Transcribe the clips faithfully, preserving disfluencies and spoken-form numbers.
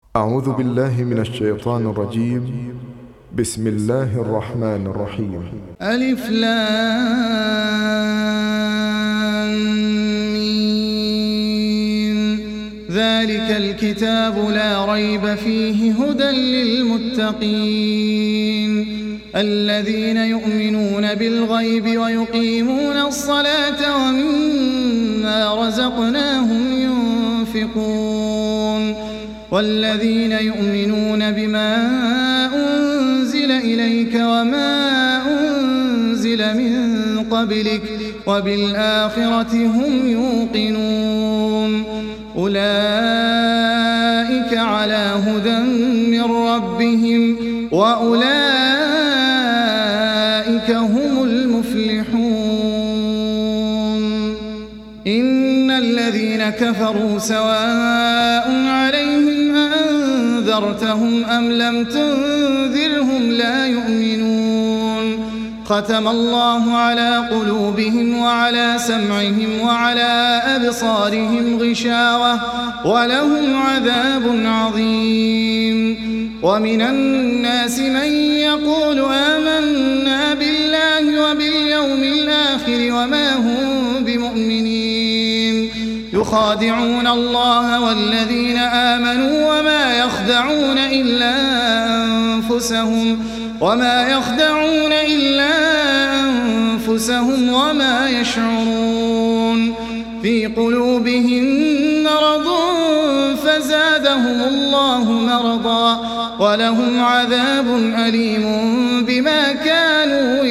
أعوذ بالله من الشيطان الرجيم. بسم الله الرحمن الرحيم. ألف لام ميم. ذلك الكتاب لا ريب فيه هدى للمتقين الذين يؤمنون بالغيب ويقيمون الصلاة ومما رزقناهم ينفقون والذين يؤمنون بما أنزل إليك وما أنزل من قبلك وبالآخرة هم يوقنون أولئك على هدى من ربهم وأولئك هم المفلحون. إن الذين كفروا سواء عليهم أنذرتهم أم لم تنذرهم لا يؤمنون. ختم الله على قلوبهم وعلى سمعهم وعلى أبصارهم غشاوة ولهم عذاب عظيم. ومن الناس من يقول آمنا بالله وباليوم الآخر وما هم بمؤمنين يخادعون الله والذين آمنوا وما يخدعون إلا أنفسهم وما يخدعون إلا أنفسهم وما يشعرون. في قلوبهم مرض فزادهم الله مرضا ولهم عذاب أليم بما كانوا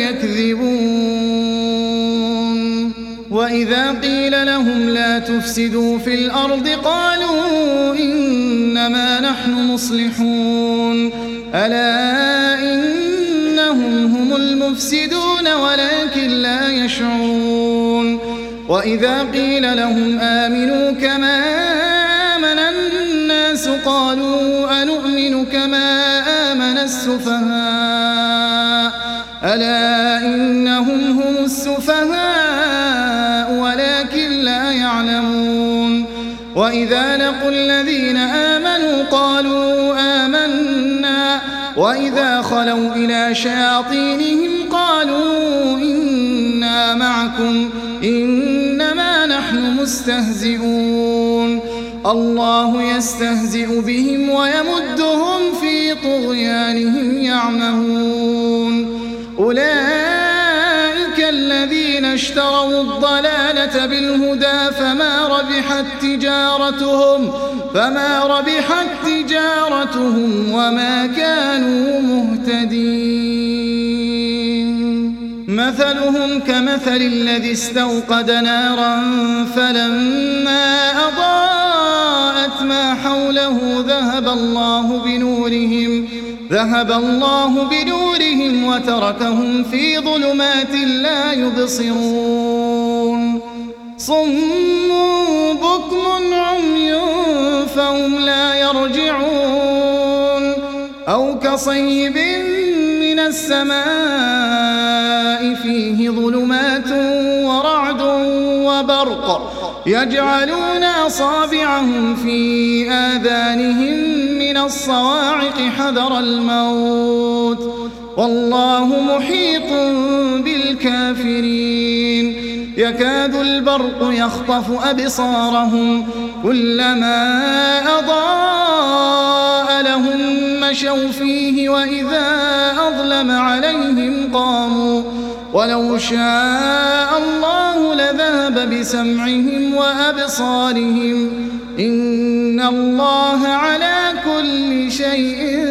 يكذبون. وإذا قيل لهم لا تفسدوا في الأرض قالوا إنما نحن مصلحون ألا إنهم هم المفسدون ولكن لا يشعرون. وإذا قيل لهم آمنوا كما آمن الناس قالوا أنؤمن كما آمن السفهاء ألا إنهم هم السفهاء ولكن لا يعلمون. وإذا لقوا الذين آمنوا قالوا آمنا وإذا خلوا إلى شياطينهم قالوا إنا معكم إنما نحن مستهزئون. الله يستهزئ بهم ويمدهم في طغيانهم يعمهون. أولئك الذين اشتروا الضلالة بالهدى فما ربحت تجارتهم فما ربحت تجارتهم وما كانوا مهتدين. مثلهم كمثل الذي استوقد نارا فلما أضاءت ما حوله ذهب الله بنورهم ذهب الله بنورهم وتركهم في ظلمات لا يبصرون. صم بكم عمي فهم لا يرجعون. أو كصيب من السماء فيه ظلمات ورعد وبرق يجعلون أصابعهم في آذانهم من الصواعق حذر الموت والله محيط بالكافرين. يكاد البرق يخطف أبصارهم كلما أضاء لهم مشوا فيه وإذا أظلم عليهم قاموا ولو شاء الله لذهب بسمعهم وأبصارهم إن الله على كل شيء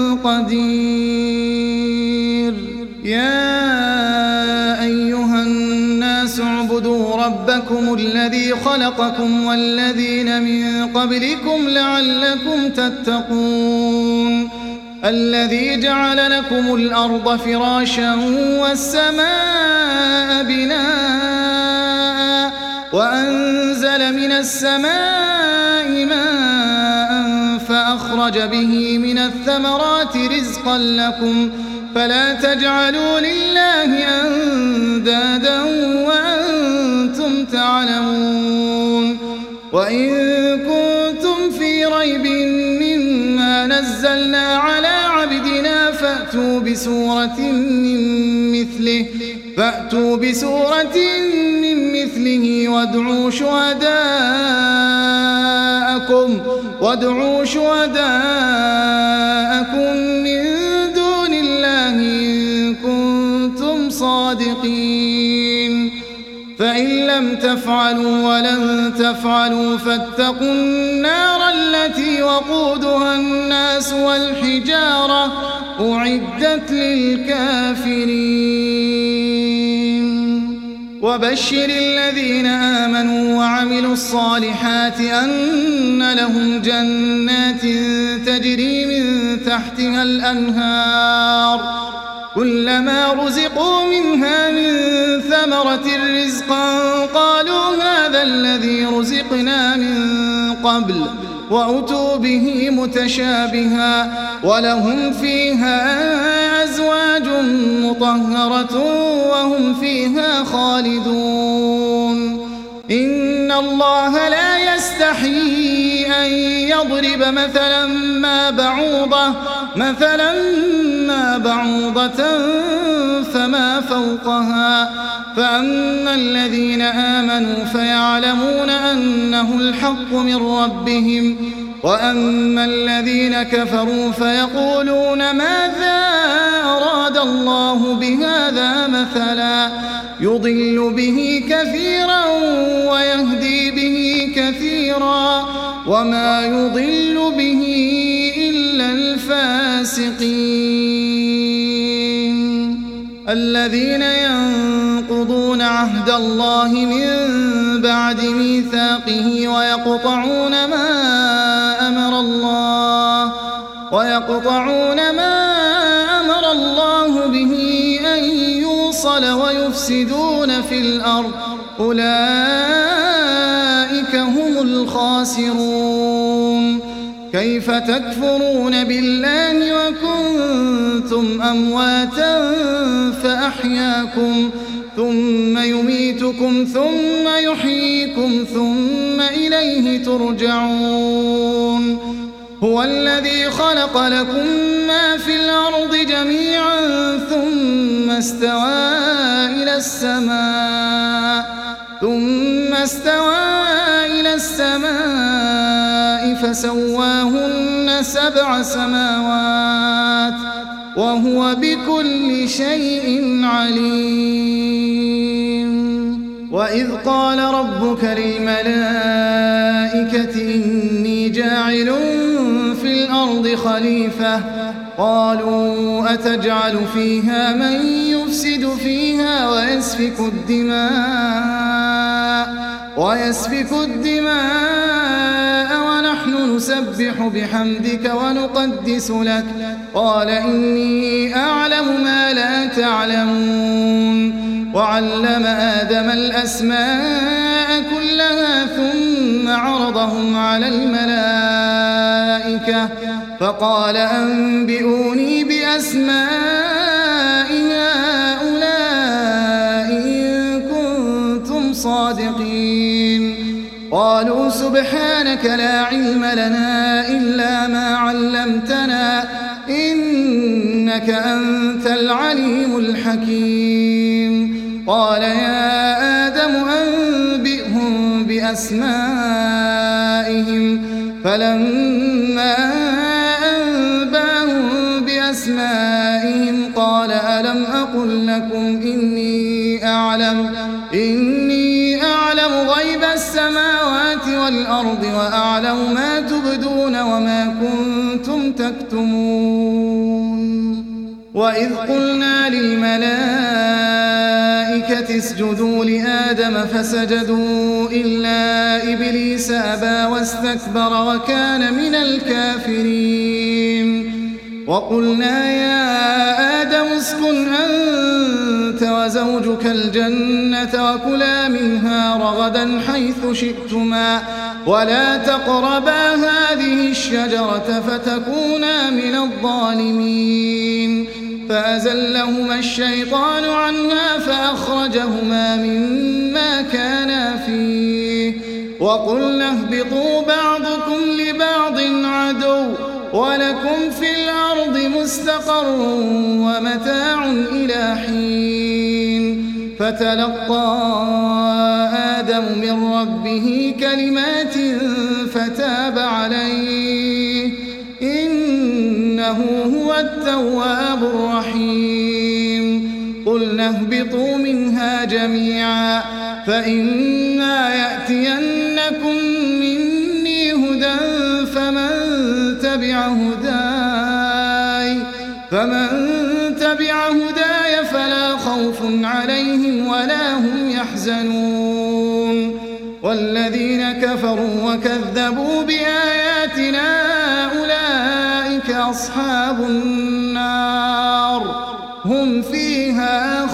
قدير. يا أيها الناس اعبدوا ربكم الذي خلقكم والذين من قبلكم لعلكم تتقون الذي جعل لكم الأرض فراشا والسماء بناء وأنزل من السماء ماء فأخرج به من الثمرات رزقا لكم فلا تجعلوا لله أندادا وأنتم تعلمون. وإن كنتم في ريب مما نزلنا على عبدنا فأتوا بسورة من مثله فأتوا بسورة من مثله وادعوا شهداءكم وادعوا شهداءكم من دون الله إن كنتم صادقين فإن لم تفعلوا ولن تفعلوا فاتقوا النار التي وقودها الناس والحجارة أعدت للكافرين وبشر الذين آمنوا وعملوا الصالحات أن لهم جنات تجري من تحتها الأنهار كلما رزقوا منها من ثمرة رزقا قالوا هذا الذي رزقنا من قبل وأتوا به متشابها ولهم فيها أزواج مطهرة وهم فيها خالدون إن الله لا يستحيي أن يضرب مثلا ما بعوضة مثلا ما بعوضة فما فوقها فأما الذين آمنوا فيعلمون أنه الحق من ربهم وأما الذين كفروا فيقولون ماذا أراد الله بهذا مثلا يضل به كثيرا ويهدي به كثيرا وما يضل به إلا الفاسقين الذين ينقضون عهد الله من بعد ميثاقه ويقطعون ما أمر الله ويقطعون ما أمر الله به أن يوصل ويفسدون في الأرض أولئك هم الخاسرون كيف تكفرون بالله وكنتم أمواتا فأحياكم ثم يميتكم ثم يحييكم ثم إليه ترجعون هو الذي خلق لكم ما في الأرض جميعا ثم استوى إلى السماء ثم استوى إلى السماء فسواهن سبع سماوات وهو بكل شيء عليم وإذ قال ربك للملائكة إني جاعل في الأرض خليفة قالوا أتجعل فيها من يفسد فيها ويسفك الدماء ويسفك الدماء ونحن نسبح بحمدك ونقدس لك قال إني أعلم ما لا تعلمون وعلم آدم الأسماء كلها ثم عرضهم على الملائكة فقال أنبئوني بأسماء هؤلاء إن كنتم صادقين قالوا سبحانك لا علم لنا إلا ما علمتنا إنك أنت العليم الحكيم قال يا آدم أنبئهم بأسمائهم فلما أنباهم بأسمائهم قال ألم أقل لكم إني أعلم إني أعلم غيب السماوات والأرض وأعلم ما تبدون وما كنتم تكتمون وإذ قلنا للملائكة اسجدوا لآدم فسجدوا إلا إبليس أبى واستكبر وكان من الكافرين وقلنا يا آدم اسكن أنت وزوجك الجنة وكلا منها رغدا حيث شئتما ولا تقربا هذه الشجرة فتكونا من الظالمين فأزلهما الشيطان عنها فأخرجهما مما كانا فيه وقلنا اهبطوا بعضكم لبعض عدو ولكم في الأرض مستقر ومتاع إلى حين فتلقى آدم من ربه كلمات فتاب عليه إنه هو التواب الرحيم قلنا اهبطوا منها جميعا فإما يأتينكم مني هدى فمن تبع هداي فمن تبع هداي فلا خوف عليهم ولا هم يحزنون والذين كفروا وكذبوا بآياتنا أولئك أصحاب النار هم فيها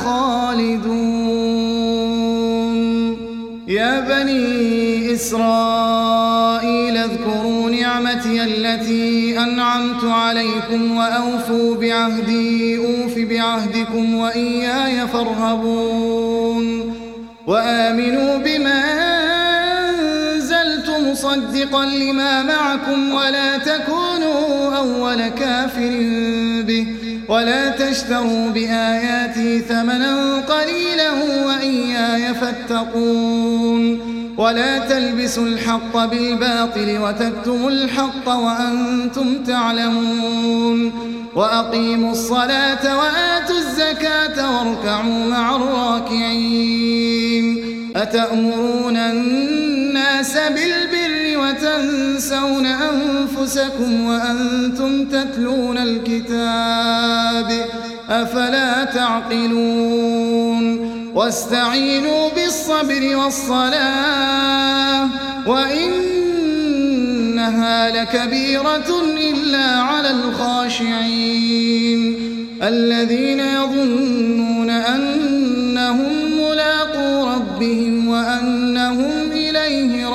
خالدون يا بني إسرائيل اذكروا نعمتي التي أنعمت عليكم وأوفوا بعهدي أوف بعهدكم وإياي فارهبون وآمنوا بما أنزلت مصدقا لما معكم ولا تكونوا أول كافر به ولا تشتروا بآياتي ثمنا قليلا وإياي فاتقون ولا تلبسوا الحق بالباطل وتكتموا الحق وأنتم تعلمون وأقيموا الصلاة وآتوا الزكاة واركعوا مع الراكعين أتأمرون الناس بالبر وتنسون أنفسكم وأنتم تتلون الكتاب أفلا تعقلون واستعينوا بالصبر والصلاة وإنها لكبيرة إلا على الخاشعين الذين يظنون أنهم ملاقو ربهم وأنهم إليه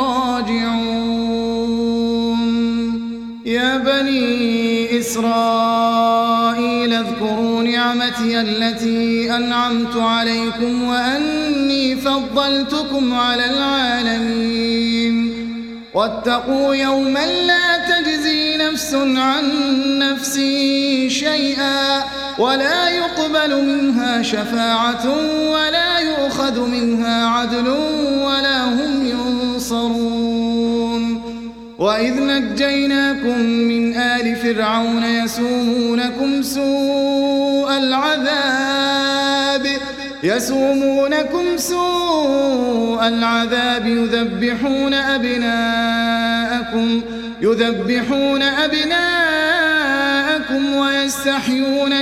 راجعون يا بني إسرائيل اذكروا نعمتي التي أنعمت عليكم وأني فضلتكم على العالمين واتقوا يوما لا تجزي نفس عن نفس شيئا ولا يقبل منها شفاعة ولا يؤخذ منها عدل ولا هم ينصرون وإذ نجيناكم من آل فرعون يسومونكم سوء العذاب يسومونكم سوء العذاب يذبحون أبناءكم يذبحون أبناءكم ويستحيون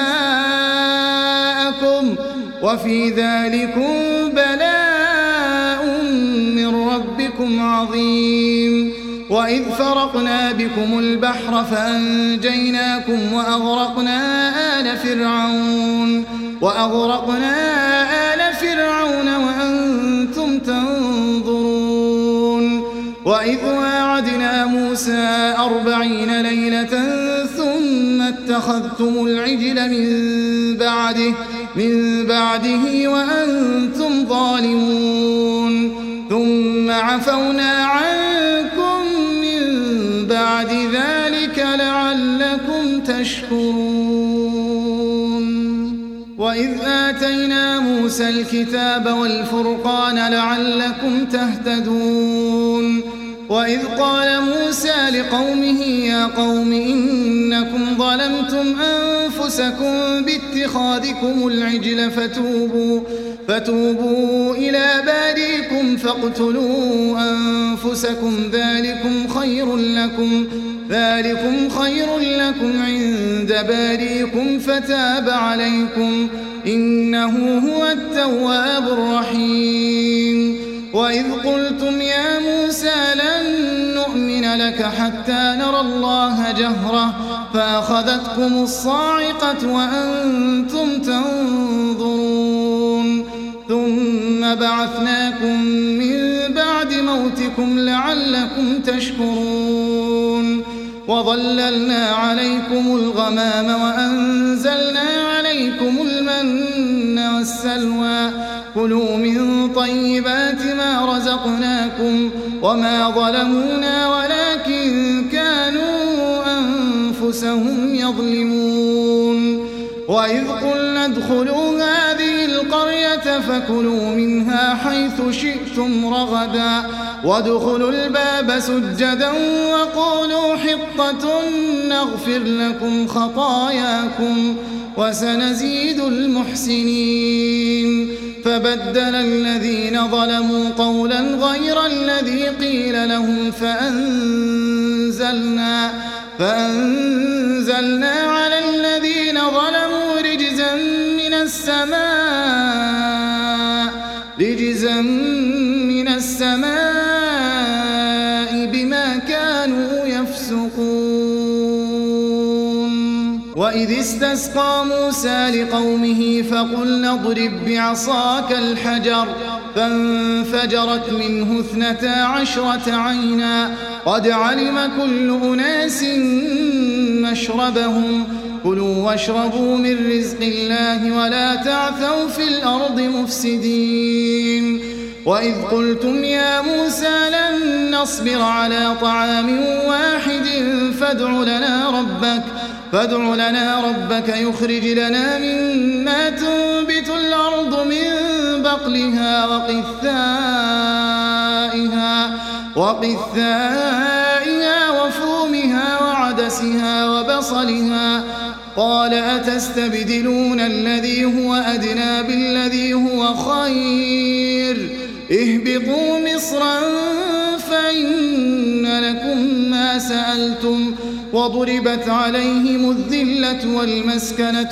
نساءكم وفي ذلكم بلاء من ربكم عظيم وإذ فرقنا بكم البحر فأنجيناكم وأغرقنا آل فرعون وأغرقنا آل فرعون وأنتم تنظرون وإذ واعدنا موسى أربعين ليلة ثم اتخذتم العجل من بعده من بعده وأنتم ظالمون ثم عفونا عنكم من بعد ذلك لعلكم تشكرون وإذ آتينا موسى الكتاب والفرقان لعلكم تهتدون وإذ قال موسى لقومه يا قوم إنكم ظلمتم أنفسكم باتخاذكم العجل فتوبوا فتوبوا إلى بارئكم فاقتلوا أنفسكم ذلكم خير لكم ذلكم خير لكم عند بارئكم فتاب عليكم إنه هو التواب الرحيم وإذ قلتم يا موسى لن نؤمن لك حتى نرى الله جهرة فأخذتكم الصاعقة وأنتم تنظرون ثم بعثناكم من بعد موتكم لعلكم تشكرون وظللنا عليكم الغمام وأنزلنا عليكم المن والسلوى كلوا من طيبات ما رزقناكم وما ظلمونا ولكن كانوا أنفسهم أنفسهم يظلمون وإذ قلنا ادخلوا هذه القرية فكلوا منها حيث شئتم رغدا وادخلوا الباب سجدا وقولوا حطة نغفر لكم خطاياكم وسنزيد المحسنين فبدل الذين ظلموا قولا غير الذي قيل لهم فأنزلنا, فأنزلنا على الذين ظلموا رجزا من السماء رجزا من السماء بما كانوا يفسقون وإذ استسقى موسى لقومه فقلنا اضرب بعصاك الحجر فانفجرت منه اثنتا عشرة عينا قد علم كل أناس مشربهم كلوا واشربوا من رزق الله ولا تعثوا في الأرض مفسدين وإذ قلتم يا موسى لن نصبر على طعام واحد فادع لنا ربك فادع لنا ربك يخرج لنا مما تنبت الأرض من بقلها وقثائها وقثائها وفومها وعدسها وبصلها قال أتستبدلون الذي هو أدنى بالذي هو خير اهبطوا مصرا فإن لكم ما سألتم وضربت عليهم الذلة والمسكنة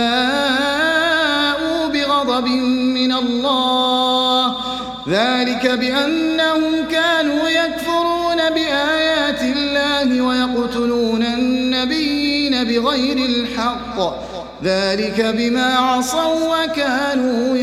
وباءوا بغضب من الله ذلك بأنهم كانوا يكفرون بآيات الله ويقتلون النبيين بغير الحق ذلك بما عصوا وكانوا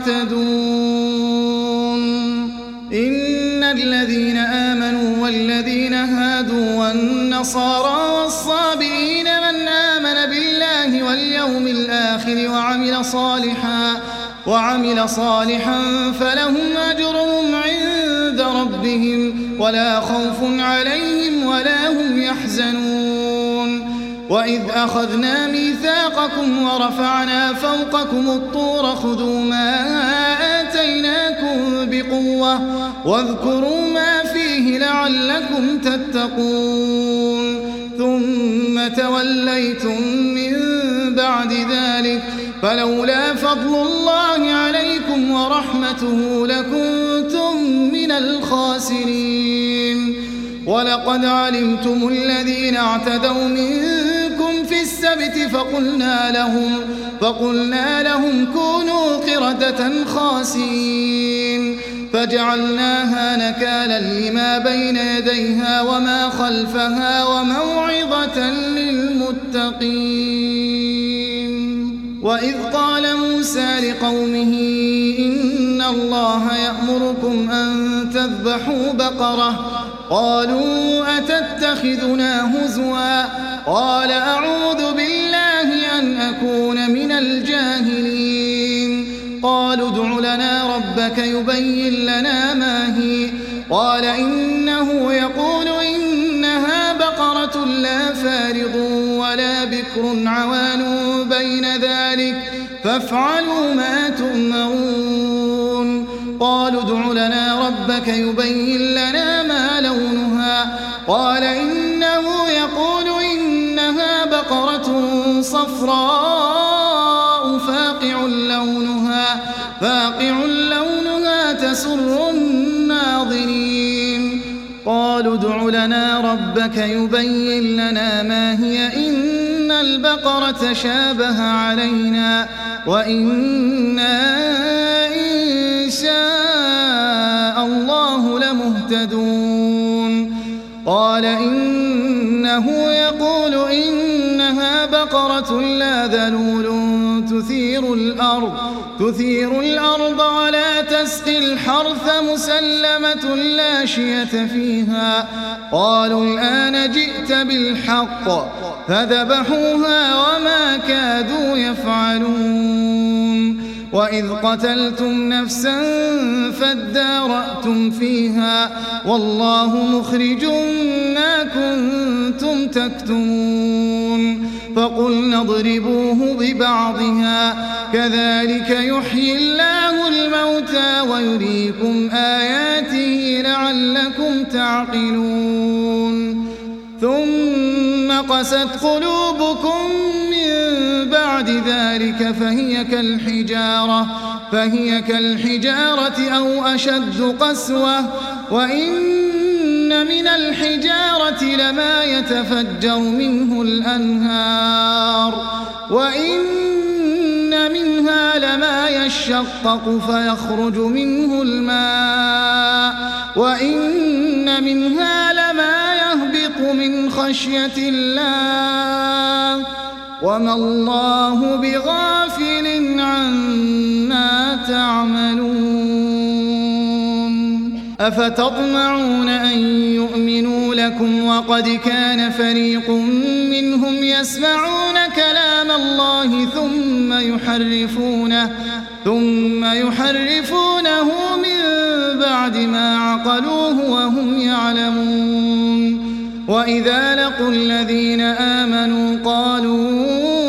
يعتدون إن الذين آمنوا والذين هادوا والنصارى والصابئين من آمن بالله واليوم الآخر وعمل صالحا وعمل صالحا فلهم أجرهم عند ربهم ولا خوف عليهم ولا هم يحزنون وإذ أخذنا ميثاقكم ورفعنا فوقكم الطور خذوا ما آتيناكم بقوة واذكروا ما فيه لعلكم تتقون ثم توليتم من بعد ذلك فلولا فضل الله عليكم ورحمته لكنتم من الخاسرين ولقد علمتم الذين اعتدوا منكم في السبت فقلنا لهم فقلنا لهم كونوا قردة خاسئين فجعلناها نكالا لما بين يديها وما خلفها وموعظة للمتقين وإذ قال موسى لقومه إن الله يأمركم أن تذبحوا بقرة قالوا أتتخذنا هزوا قال أعوذ بالله أن أكون من الجاهلين قالوا ادع لنا ربك يبين لنا ما هي قال إنه يقول إنها بقرة لا فارض ولا بكر عوان بين ذلك فافعلوا ما تؤمرون قالوا ادع لنا ربك يبين لنا ما لونها قال إنه يقول إنها بقرة صفراء فاقع لونها فاقع لونها تسر الناظرين قالوا ادع لنا ربك يبين لنا ما هي إن البقرة شابه علينا وإنا إن شاء الله لمهتدون قال إنه يقول إنها بقرة لا ذلول تثير الأرض تثير الأرض ولا تسقي الحرث مسلمة لا شية فيها قالوا الآن جئت بالحق فذبحوها وما كادوا يفعلون وإذ قتلتم نفسا فادارأتم فيها والله مخرج ما كنتم تكتمون فقلنا اضربوه ببعضها كذلك يحيي الله الموتى ويريكم آياته لعلكم تعقلون ثم قست قلوبكم من بعد ذلك فهي كالحجارة فهي كالحجارة أو أشد قسوة وإن من الحجارة لما يتفجر منه الأنهار وإن منها لما يشقق فيخرج منه الماء وإن منها لما يهبط من خشية الله وما الله بغافل عما تعملون أفتطمعون أن يؤمنوا لكم وقد كان فريق منهم يسمعون كلام الله ثم يحرفونه ثم يحرفونه من بعد ما عقلوه وهم يعلمون وإذا لقوا الذين آمنوا قالوا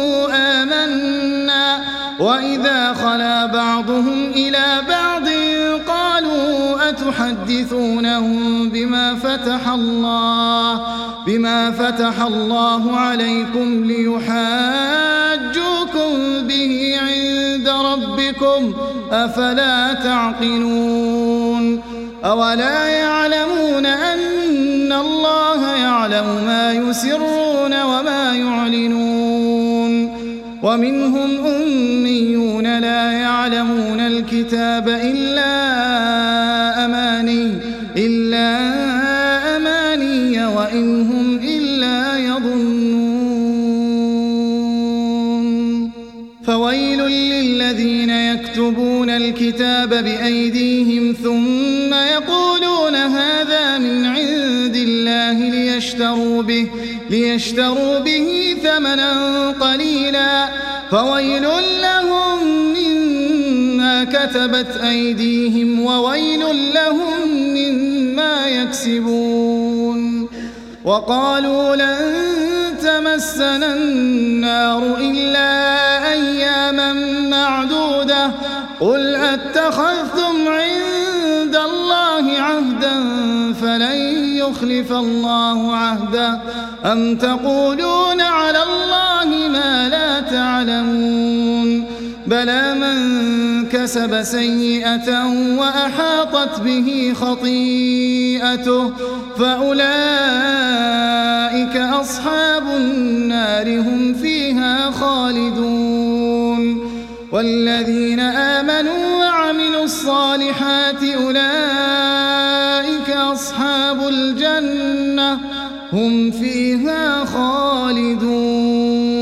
آمنا وإذا خلا بعضهم إلى بعض قالوا أتحدثونهم بما فتح الله بما فتح الله عليكم ليحاجوكم به عند ربكم أفلا تعقلون أولا يعلمون أن الله يعلم ما يسرون وما يعلنون ومنهم أميون لا يعلمون الكتاب إلا أماني إلا أماني وإن هم إلا يظنون فويل للذين يكتبون الكتاب بأيديهم ثم يقولون هذا من عند الله ليشتروا به ليشتروا به ثمنا قليلا فويل لهم مما كتبت أيديهم وويل لهم مما يكسبون وقالوا لن تمسنا النار إلا أياما معدودة قل أتخذتم عند الله عهدا فلن يخلف الله عهده أم تقولون على الله ما لا تعلمون بلى من كسب سيئة وأحاطت به خطيئته فأولئك أصحاب النار هم فيها خالدون والذين آمنوا وعملوا الصالحات أولئك أصحاب الجنة هم فيها خالدون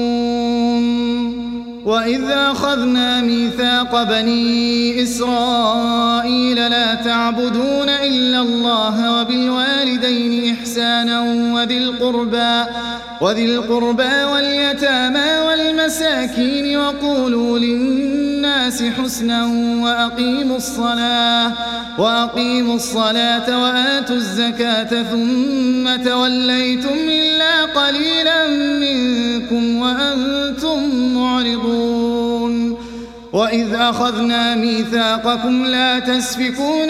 وإذ أخذنا ميثاق بني إسرائيل لا تعبدون إلا الله وبالوالدين إحسانا وذي القربى وذي القربى واليتامى والمساكين وقولوا للناس حسنا وأقيموا الصلاة وأقيموا الصلاة وآتوا الزكاة ثم توليتم إلا قليلا منكم وأنتم معرضون وإذ أخذنا ميثاقكم لا تسفكون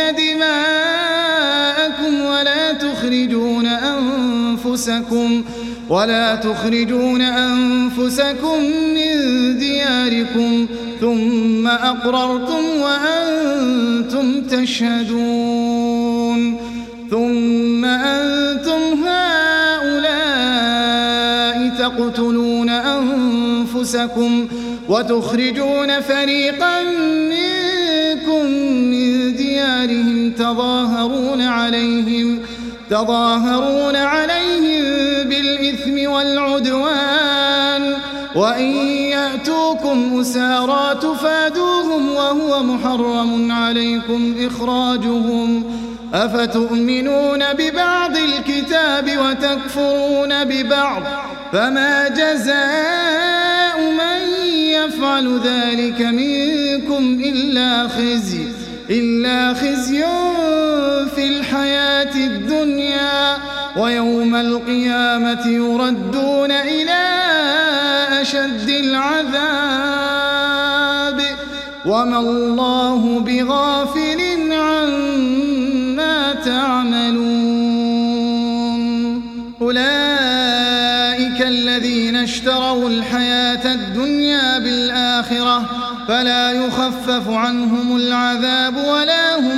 دماءكم ولا تخرجون أنفسكم ولا تخرجون أنفسكم من دياركم ثم أقررتم وأنتم تشهدون ثم أنتم هؤلاء تقتلون أنفسكم وتخرجون فريقا منكم من ديارهم تظاهرون عليهم تظاهرون عليهم بالإثم والعدوان وإن يأتوكم أسارى تفادوهم وهو محرم عليكم إخراجهم أفتؤمنون ببعض الكتاب وتكفرون ببعض فما جزاء من يفعل ذلك منكم إلا خزي إلا خزي في الحياة الدنيا ويوم القيامة يردون إلى أشد العذاب وما الله بغافل عما تعملون أولئك الذين اشتروا الحياة الدنيا بالآخرة فلا يخفف عنهم العذاب ولا هم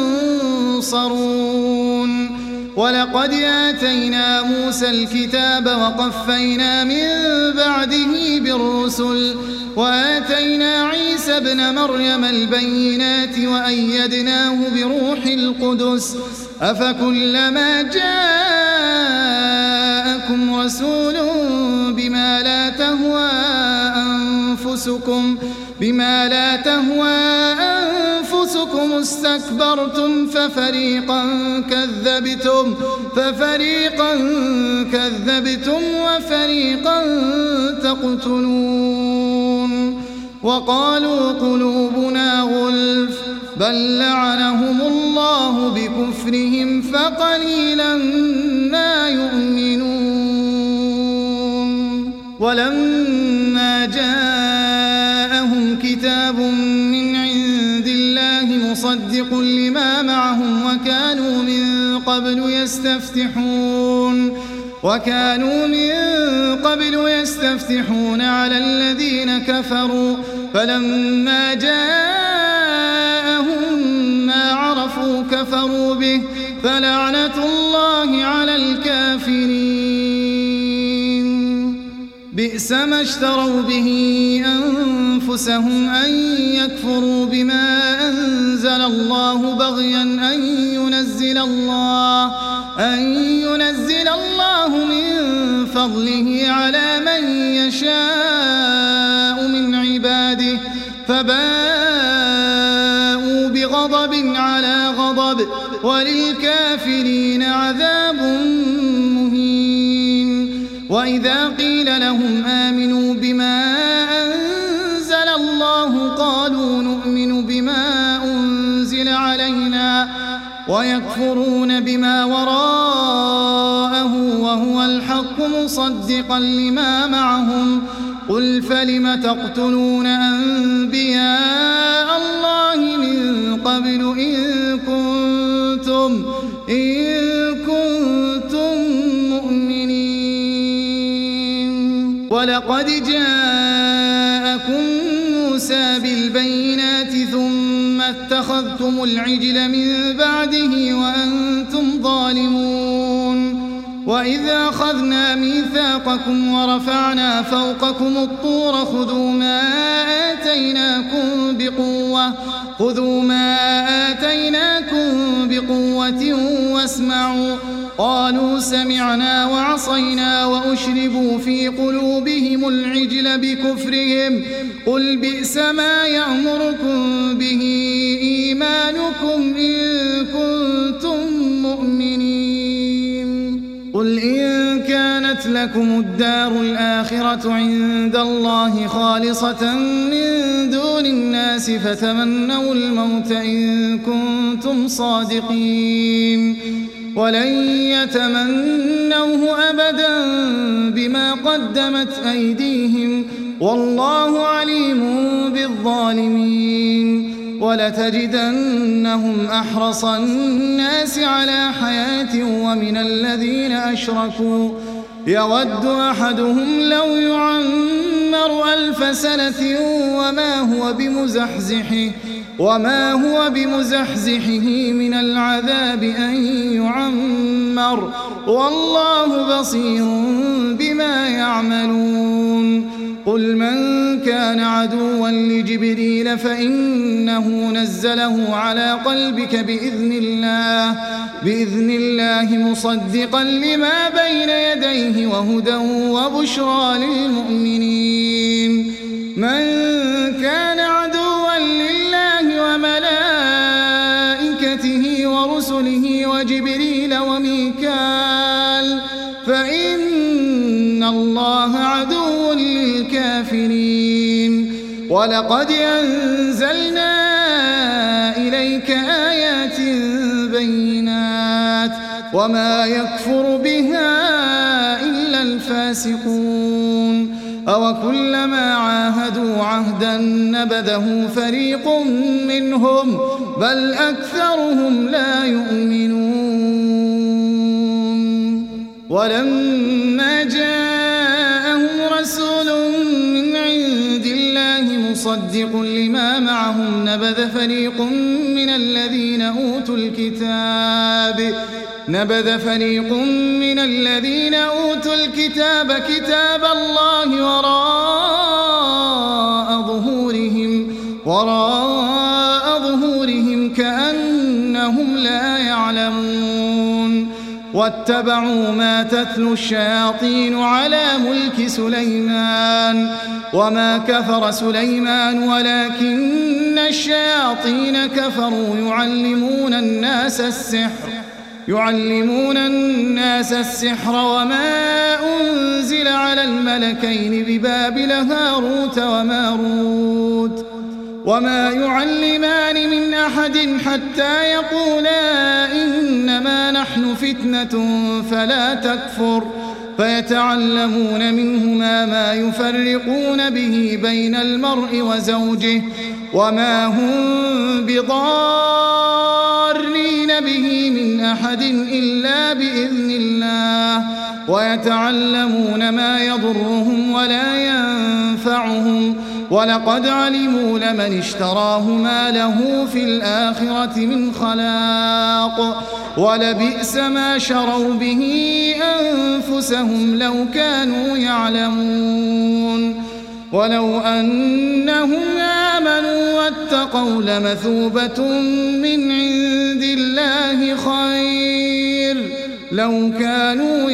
ينصرون ولقد آتينا موسى الكتاب وقفينا من بعده بالرسل وآتينا عيسى ابن مريم البينات وأيدناه بروح القدس أفكلما جاءكم رسول بما لا تهوى أنفسكم بما لا تهوى أنفسكم استكبرتم ففريقا كذبتم ففريقا كذبتم وفريقا تقتلون وقالوا قلوبنا غلف بل لعنهم الله بكفرهم فقليلا ما يؤمنون ولما جاءهم كتاب من عند الله مصدق لما معهم وكانوا من قبل يستفتحون وكانوا من قبل يستفتحون على الذين كفروا فلما جاءهم ما عرفوا كفروا به فلعنة الله على الكافرين بئس ما اشتروا به أنفسهم أن يكفروا بما أنزل الله بغيا أن ينزل الله أن ينزل الله من فضله على من يشاء من عباده فباءوا بغضب على غضب وللكافرين عذاب مهين وإذا قيل لهم آمنوا بما أنزل الله قالوا نؤمن بما أنزل علينا ويكفرون بما وراءه وهو الحق مصدقا لما معهم قل فلم تقتلون أنبياء الله من قبل إن كنتم إن كنتم مؤمنين ولقد جاءكم موسى بالبينات ثم اتخذتم العجل من بعده وأنتم ظالمون وإذا أخذنا ميثاقكم ورفعنا فوقكم الطور خذوا ما آتيناكم بقوة خذوا ما آتيناكم بقوة واسمعوا قالوا سمعنا وعصينا وأشربوا في قلوبهم العجل بكفرهم قل بئس ما يأمركم به إيمانكم إن كنتم مؤمنين قل إن كانت لكم الدار الآخرة عند الله خالصة من دون الناس فتمنوا الموت إن كنتم صادقين ولن يتمنوه أبدا بما قدمت أيديهم والله عليم بالظالمين ولتجدنهم أحرص الناس على حياة ومن الذين أشركوا يود أحدهم لو يعمر ألف سنة وما هو بمزحزحه وما هو بمزحزحه من العذاب أن يعمر والله بصير بما يعملون قل من كان عدوا لجبريل فإنه نزله على قلبك بإذن الله بإذن الله مصدقا لما بين يديه وهدى وبشرى للمؤمنين من كان عدوا لله وملائكته ورسله وجبريل وميكال فإن الله عدو للكافرين ولقد أنزلنا إليك آيات بينات وما يكفر بها إلا الفاسقون أو كلما عاهدوا عهدا نبذه فريق منهم بل أكثرهم لا يؤمنون ولما جاءهم رسول من عند الله مصدق لما معهم نبذ فريق من الذين أوتوا الكتاب نبذ فريق من الذين أوتوا الكتاب كتاب الله وراء ظهورهم وراء ظهورهم كأنهم لا يعلمون واتبعوا ما تتلو الشياطين على ملك سليمان وما كفر سليمان ولكن الشياطين كفروا يعلمون الناس السحر يعلمون الناس السحر وما أنزل على الملكين ببابل هاروت وماروت وما يعلمان من أحد حتى يقولا إنما نحن فتنة فلا تكفر فيتعلمون منهما ما يفرقون به بين المرء وزوجه وما هم بضارين به من أحد إلا بإذن الله ويتعلمون ما يضرهم ولا ينفعهم ولقد علموا لمن اشتراه ما له في الآخرة من خلاق ولبئس ما شروا به أنفسهم لو كانوا يعلمون ولو أنهم آمنوا واتقوا لمثوبة من عند الله خير لو كانوا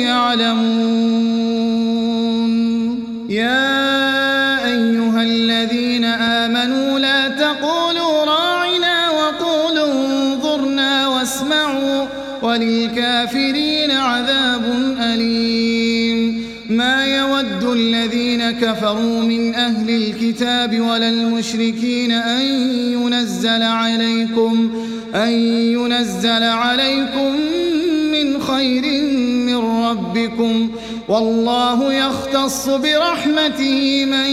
يعلمون يا أيها الذين آمنوا لا تقولوا راعنا وقولوا انظرنا واسمعوا وللكافرين عذاب أليم ما يود الذين كفروا من أهل الكتاب ولا المشركين أن ينزل عليكم أن ينزل عليكم من خير من ربكم والله يختص برحمته من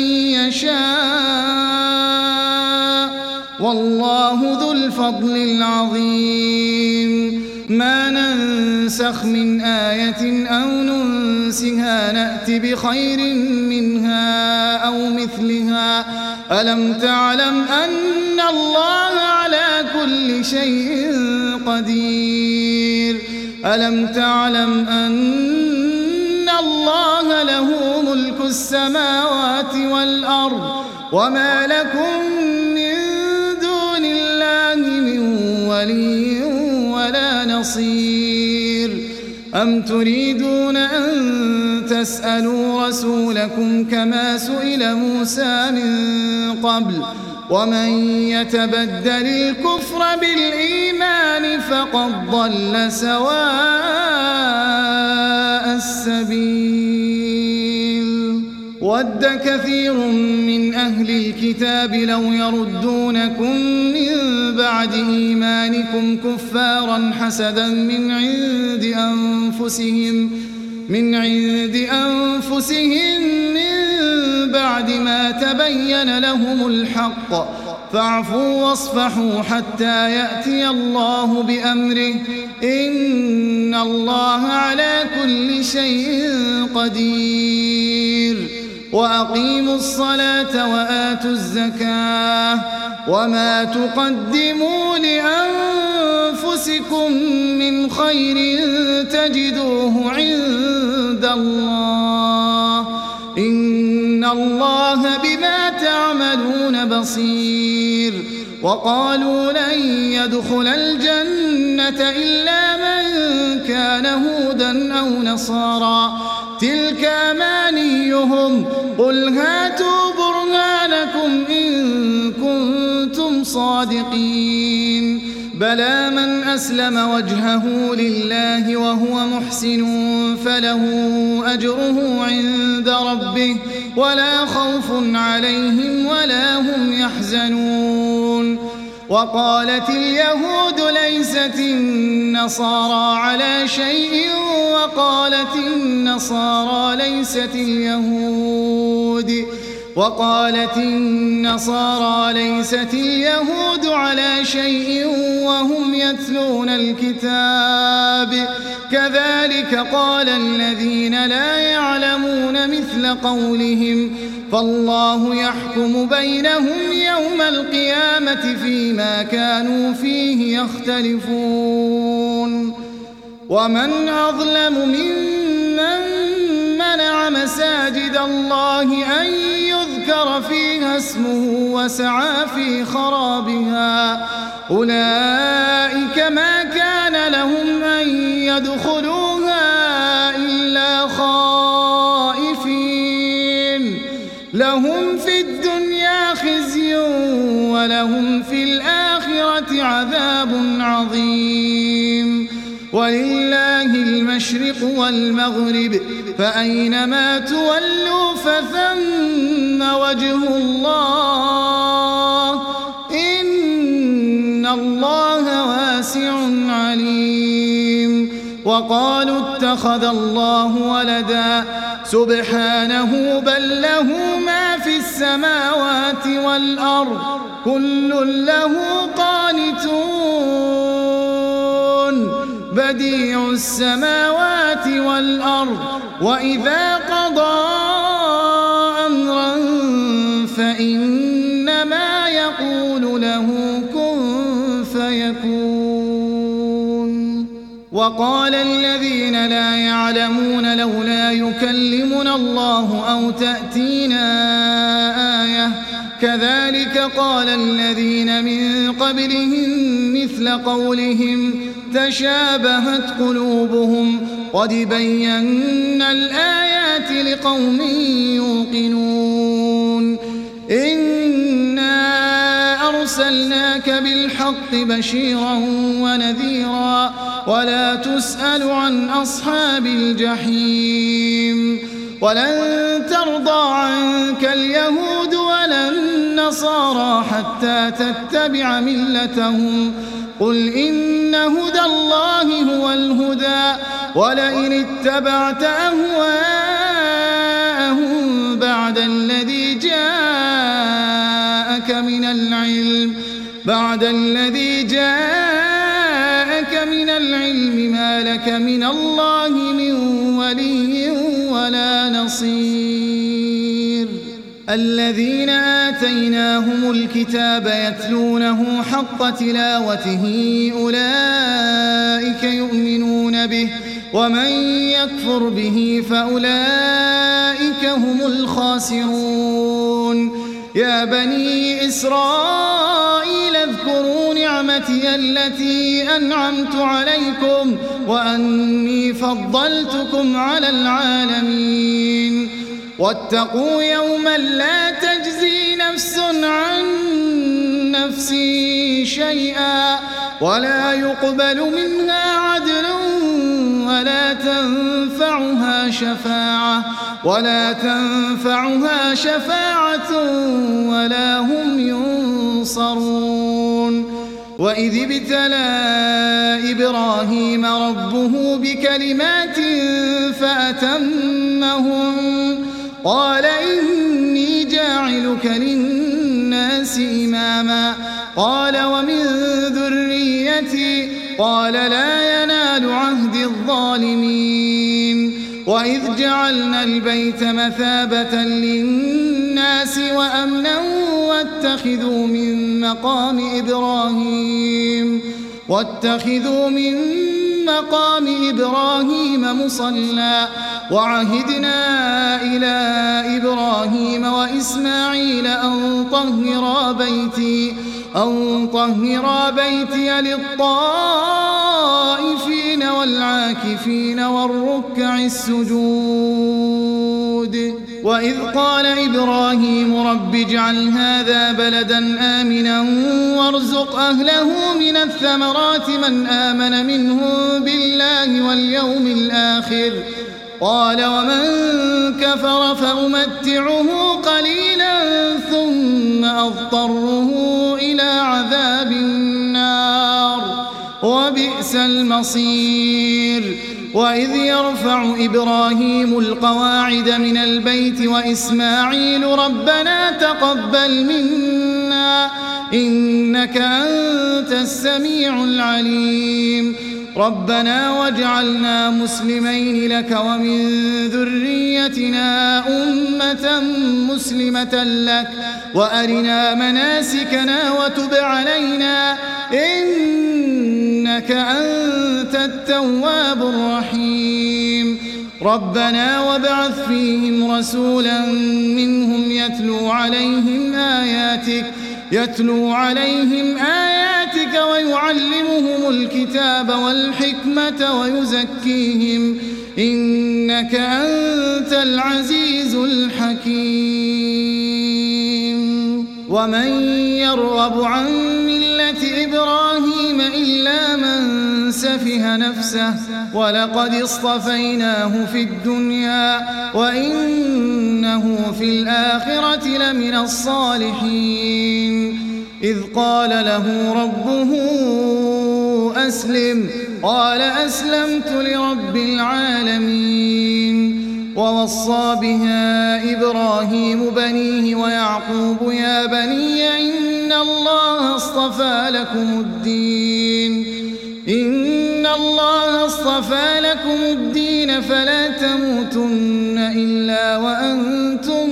يشاء والله ذو الفضل العظيم ما ننسخ من آية أو ننسها نأت بخير منها أو مثلها ألم تعلم أن الله على كل شيء قدير ألم تعلم أن الله له ملك السماوات والأرض وما لكم من دون الله من ولي ولا نصير أم تريدون أن تسألوا رسولكم كما سئل موسى من قبل ومن يتبدل الكفر بالإيمان فقد ضل سواء السبيل ود كثير من أهل الكتاب لو يردونكم من بعد إيمانكم كفارا حسدا من عند أنفسهم من عند أنفسهم من بعد ما تبين لهم الحق فاعفوا واصفحوا حتى يأتي الله بأمره إن الله على كل شيء قدير وأقيموا الصلاة وآتوا الزكاة وما تقدموا لأنفسكم من خير تجدوه عند الله إن الله بما تعملون بصير وقالوا لن يدخل الجنة إلا من كان هودا أو نصارى تلك أمانيهم قل هاتوا برهانكم إن كنتم صادقين بلى من أسلم وجهه لله وهو محسن فله أجره عند ربه ولا خوف عليهم ولا هم يحزنون وقالت اليهود ليست النصارى على شيء وقالت النصارى ليست اليهود اليهود وقالت النصارى ليست اليهود على شيء وهم يتلون الكتاب كذلك قال الذين لا يعلمون مثل قولهم فالله يحكم بينهم يوم القيامة فيما كانوا فيه يختلفون ومن أظلم ممن منع مساجد الله أن يذكر فيها اسمه وسعى في خرابها أولئك ما كان لهم أن يدخلوها إلا خائفين لهم في الدنيا خزي ولهم في الآخرة عذاب عظيم ولله المشرق والمغرب فأينما تولوا فثم وجه الله إن الله واسع عليم وقالوا اتخذ الله ولدا سبحانه بل له ما في السماوات والأرض كل له قانتون بديع السماوات والأرض وإذا قضى أمرا فإنما يقول له كن فيكون وقال الذين لا يعلمون لولا يكلمنا الله أو تأتينا آية كذلك قال الذين من قبلهم مثل قولهم تشابهت قلوبهم قد بينا الآيات لقوم يوقنون إنا أرسلناك بالحق بشيرا ونذيرا ولا تسأل عن أصحاب الجحيم ولن ترضى عنك اليهود ولا النصارى حتى تتبع ملتهم قل إن هدى الله هو الهدى ولئن اتبعت أهواءهم بعد الذي جاءك من العلم بعد الذي جاءك من العلم ما لك من الله من ولي ولا نصير الذين آتيناهم الكتاب يتلونه حق تلاوته أولئك يؤمنون به ومن يكفر به فأولئك هم الخاسرون يا بني إسرائيل اذكروا نعمتي التي أنعمت عليكم وأني فضلتكم على العالمين واتقوا يوما لا تجزي نفس عن نفس شيئا ولا يقبل منها عدل ولا تنفعها شفاعة ولا تنفعها شفاعة ولا هم ينصرون وإذ ابتلى إبراهيم ربه بكلمات فأتمهم قال إني جاعلك للناس إماما قال ومن ذريتي قال لا ينال عهد الظالمين وإذ جعلنا البيت مثابة للناس وأمنا واتخذوا من مقام إبراهيم واتخذوا من مقام إبراهيم مصلى وعهدنا إلى إبراهيم وإسماعيل أن طهرا بيتي أن طهرا بيتي للطائفين والعاكفين والركع السجود وإذ قال إبراهيم رب اجعل هذا بلدا آمنا وارزق أهله من الثمرات من آمن منهم بالله واليوم الآخر قال ومن كفر فأمتعه قليلا ثم أضطره إلى عذاب النار وبئس المصير وإذ يرفع إبراهيم القواعد من البيت وإسماعيل ربنا تقبل منا إنك أنت السميع العليم ربنا واجعلنا مسلمين لك ومن ذريتنا أمة مسلمة لك وأرنا مناسكنا وتب علينا إنك أنت التواب الرحيم ربنا وابعث فيهم رسولا منهم يتلو عليهم آياتك يتلو عليهم آياتك ويعلمهم الكتاب والحكمة ويزكيهم إنك أنت العزيز الحكيم ومن يرغب عن ملة إبراهيم إلا من سفه نفسه ولقد اصطفيناه في الدنيا وإنه في الآخرة لمن الصالحين إذ قال له ربه أسلم قال أسلمت لرب العالمين ووصى بها إبراهيم بنيه ويعقوب يا بني إن الله اصطفى لكم الدين إن الله اصطفى لكم الدين فلا تموتن إلا وأنتم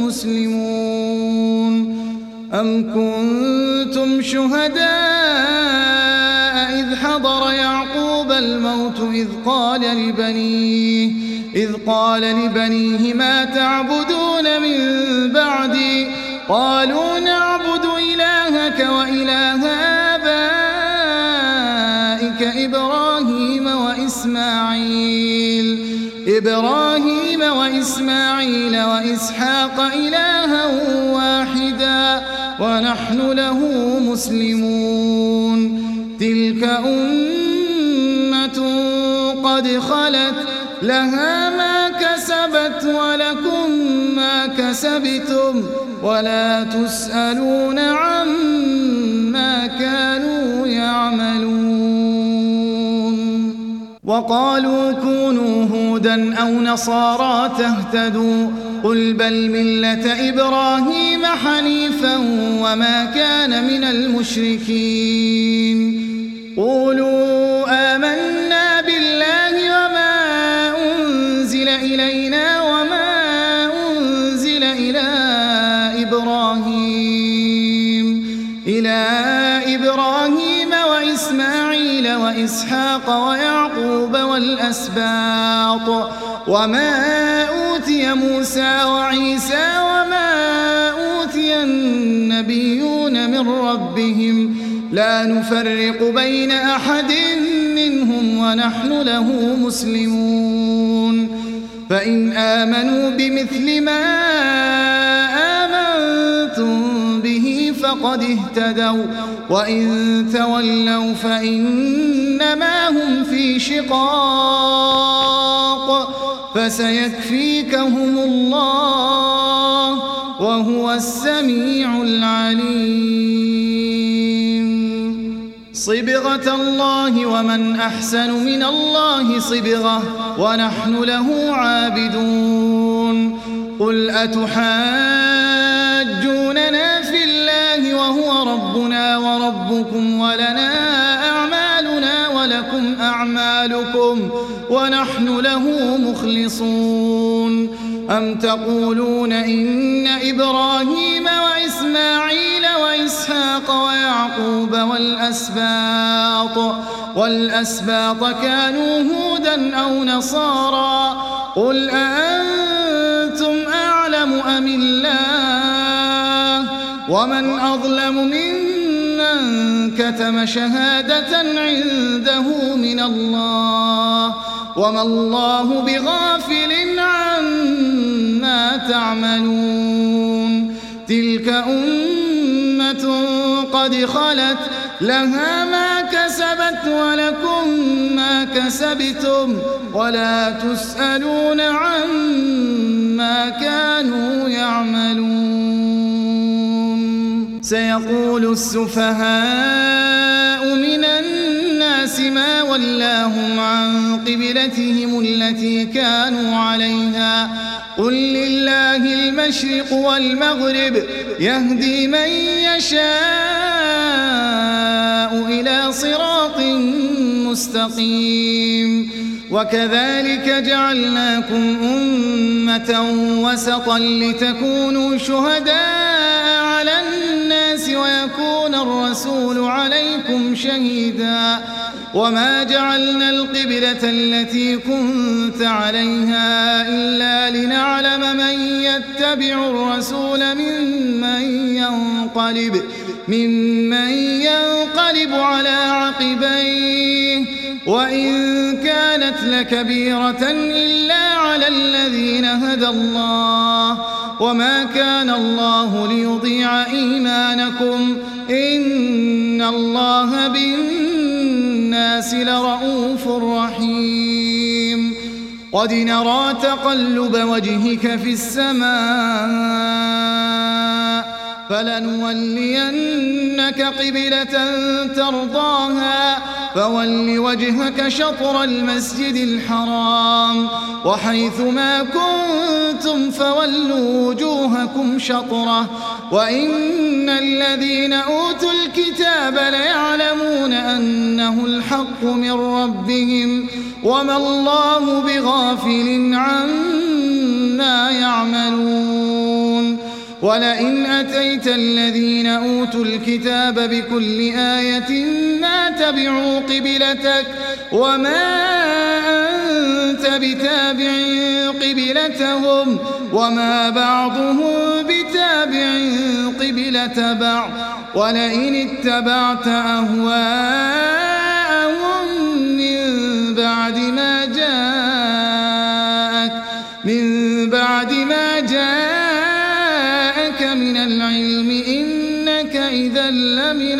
مسلمون أم كنتم شهداء إذ حضر يعقوب الموت إذ قال لبنيه إذ قال لبنيه ما تعبدون من بعدي قالوا نعبد إلهك وإله آبائك إبراهيم وإسماعيل إبراهيم وإسماعيل وإسحاق إلها واحدا ونحن له مسلمون تلك أمة قد خلت لها ما كسبت ولكم ما كسبتم ولا تسألون عما كانوا يعملون وقالوا كونوا هودا أو نصارى تهتدوا قل بل ملة إبراهيم حنيفا وما كان من المشركين قولوا آمنا بالله وما أنزل إلينا وما أنزل إلى إبراهيم إلى إبراهيم وإسماعيل وإسحاق ويعقوب والأسباط وما أوتي موسى وعيسى وما أوتي النبيون من ربهم لا نفرق بين أحد منهم ونحن له مسلمون فإن آمنوا بمثل ما آمنتم به فقد اهتدوا وإن تولوا فإنما هم في شقاق فسيكفيكهم الله وهو السميع العليم صبغة الله ومن أحسن من الله صبغة ونحن له عابدون قل أتحاجوننا في الله وهو ربنا وربكم ولنا أعمالنا ولكم أعمالكم ونحن له مخلصون أم تقولون إن إبراهيم وإسماعيل وإسحاق ويعقوب والأسباط والأسباط كانوا هودا أو نصارى قل أأنتم أعلم أم الله ومن أظلم ممن كتم شهادة عنده من الله وما الله بغافل عما تعملون تلك أمة قد خلت لها ما كسبت ولكم ما كسبتم ولا تسألون عما كانوا يعملون سيقول السفهاء من الناس ما ولاهم عن قبلتهم التي كانوا عليها قل لله المشرق والمغرب يهدي من يشاء إلى صراط مستقيم وكذلك جعلناكم أمة وسطا لتكونوا شهداء على الناس ويكون الرسول عليكم شهيدا وما جعلنا القبلة التي كنت عليها إلا لنعلم من يتبع الرسول ممن ينقلب ممن ينقلب على عقبيه وإن كانت لكبيرة إلا على الذين هدى الله وما كان الله ليضيع إيمانكم إن الله بالناس لرؤوف رحيم قد نرى تقلب وجهك في السماء فلنولينك قبلة ترضاها فول وجهك شطر المسجد الحرام وحيث ما كنتم فولوا وجوهكم شطره وإن الذين أوتوا الكتاب ليعلمون أنه الحق من ربهم وما الله بغافل عما يعملون ولئن أتيت الذين أوتوا الكتاب بكل آية ما تبعوا قبلتك وما أنت بتابع قبلتهم وما بعضهم بتابع قبلة بعض ولئن اتبعت أهواءهم من بعد ما جاءك من بعد ما جاءك من العلم إنك إذا لمن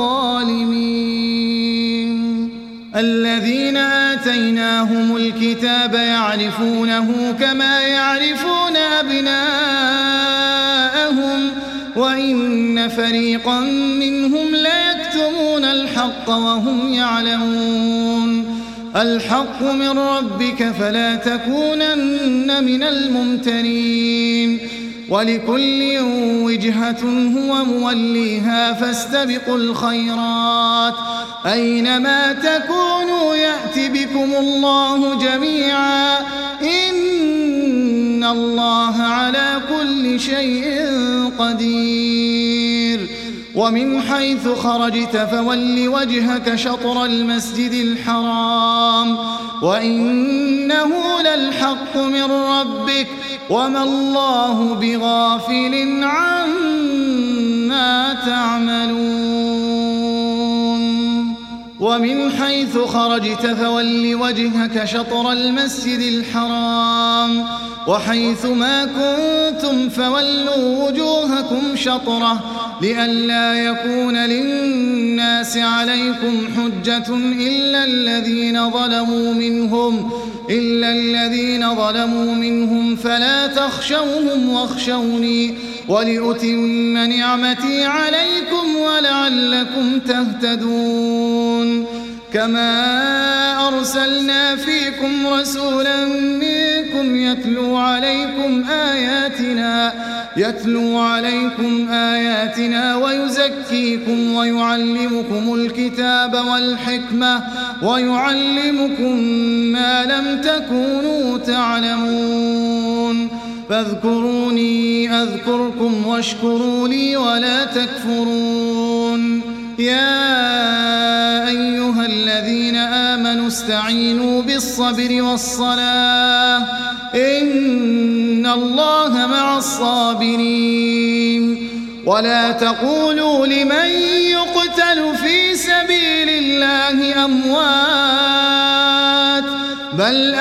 الظالمين الذين آتيناهم الكتاب يعرفونه كما يعرفون أبناءهم وإن فريقا منهم ليكتمون الحق وهم يعلمون الحق من ربك فلا تكونن من الممترين ولكل وجهة هو موليها فاستبقوا الخيرات أينما تكونوا يأت بكم الله جميعا إن الله على كل شيء قدير ومن حيث خرجت فول وجهك شطر المسجد الحرام وإنه للحق من ربك وما الله بغافل عما تعملون ومن حيث خرجت فول وجهك شطر المسجد الحرام وحيث ما كنتم فولوا وجوهكم شطره لئلا يكون للناس عليكم حجة إلا الذين ظلموا منهم إلا الذين ظلموا منهم فلا تخشوهم واخشوني ولأتم نعمتي عليكم ولعلكم تهتدون كما أرسلنا فيكم رسولا منكم يتلو عليكم آياتنا يتلو عليكم آياتنا ويزكيكم ويعلمكم الكتاب والحكمة ويعلمكم ما لم تكونوا تعلمون فاذكروني أذكركم واشكروا لي ولا تكفرون يا أيها الذين آمنوا استعينوا بالصبر والصلاة إن الله مع الصابرين ولا تقولوا لمن يقتل في سبيل الله أموات بل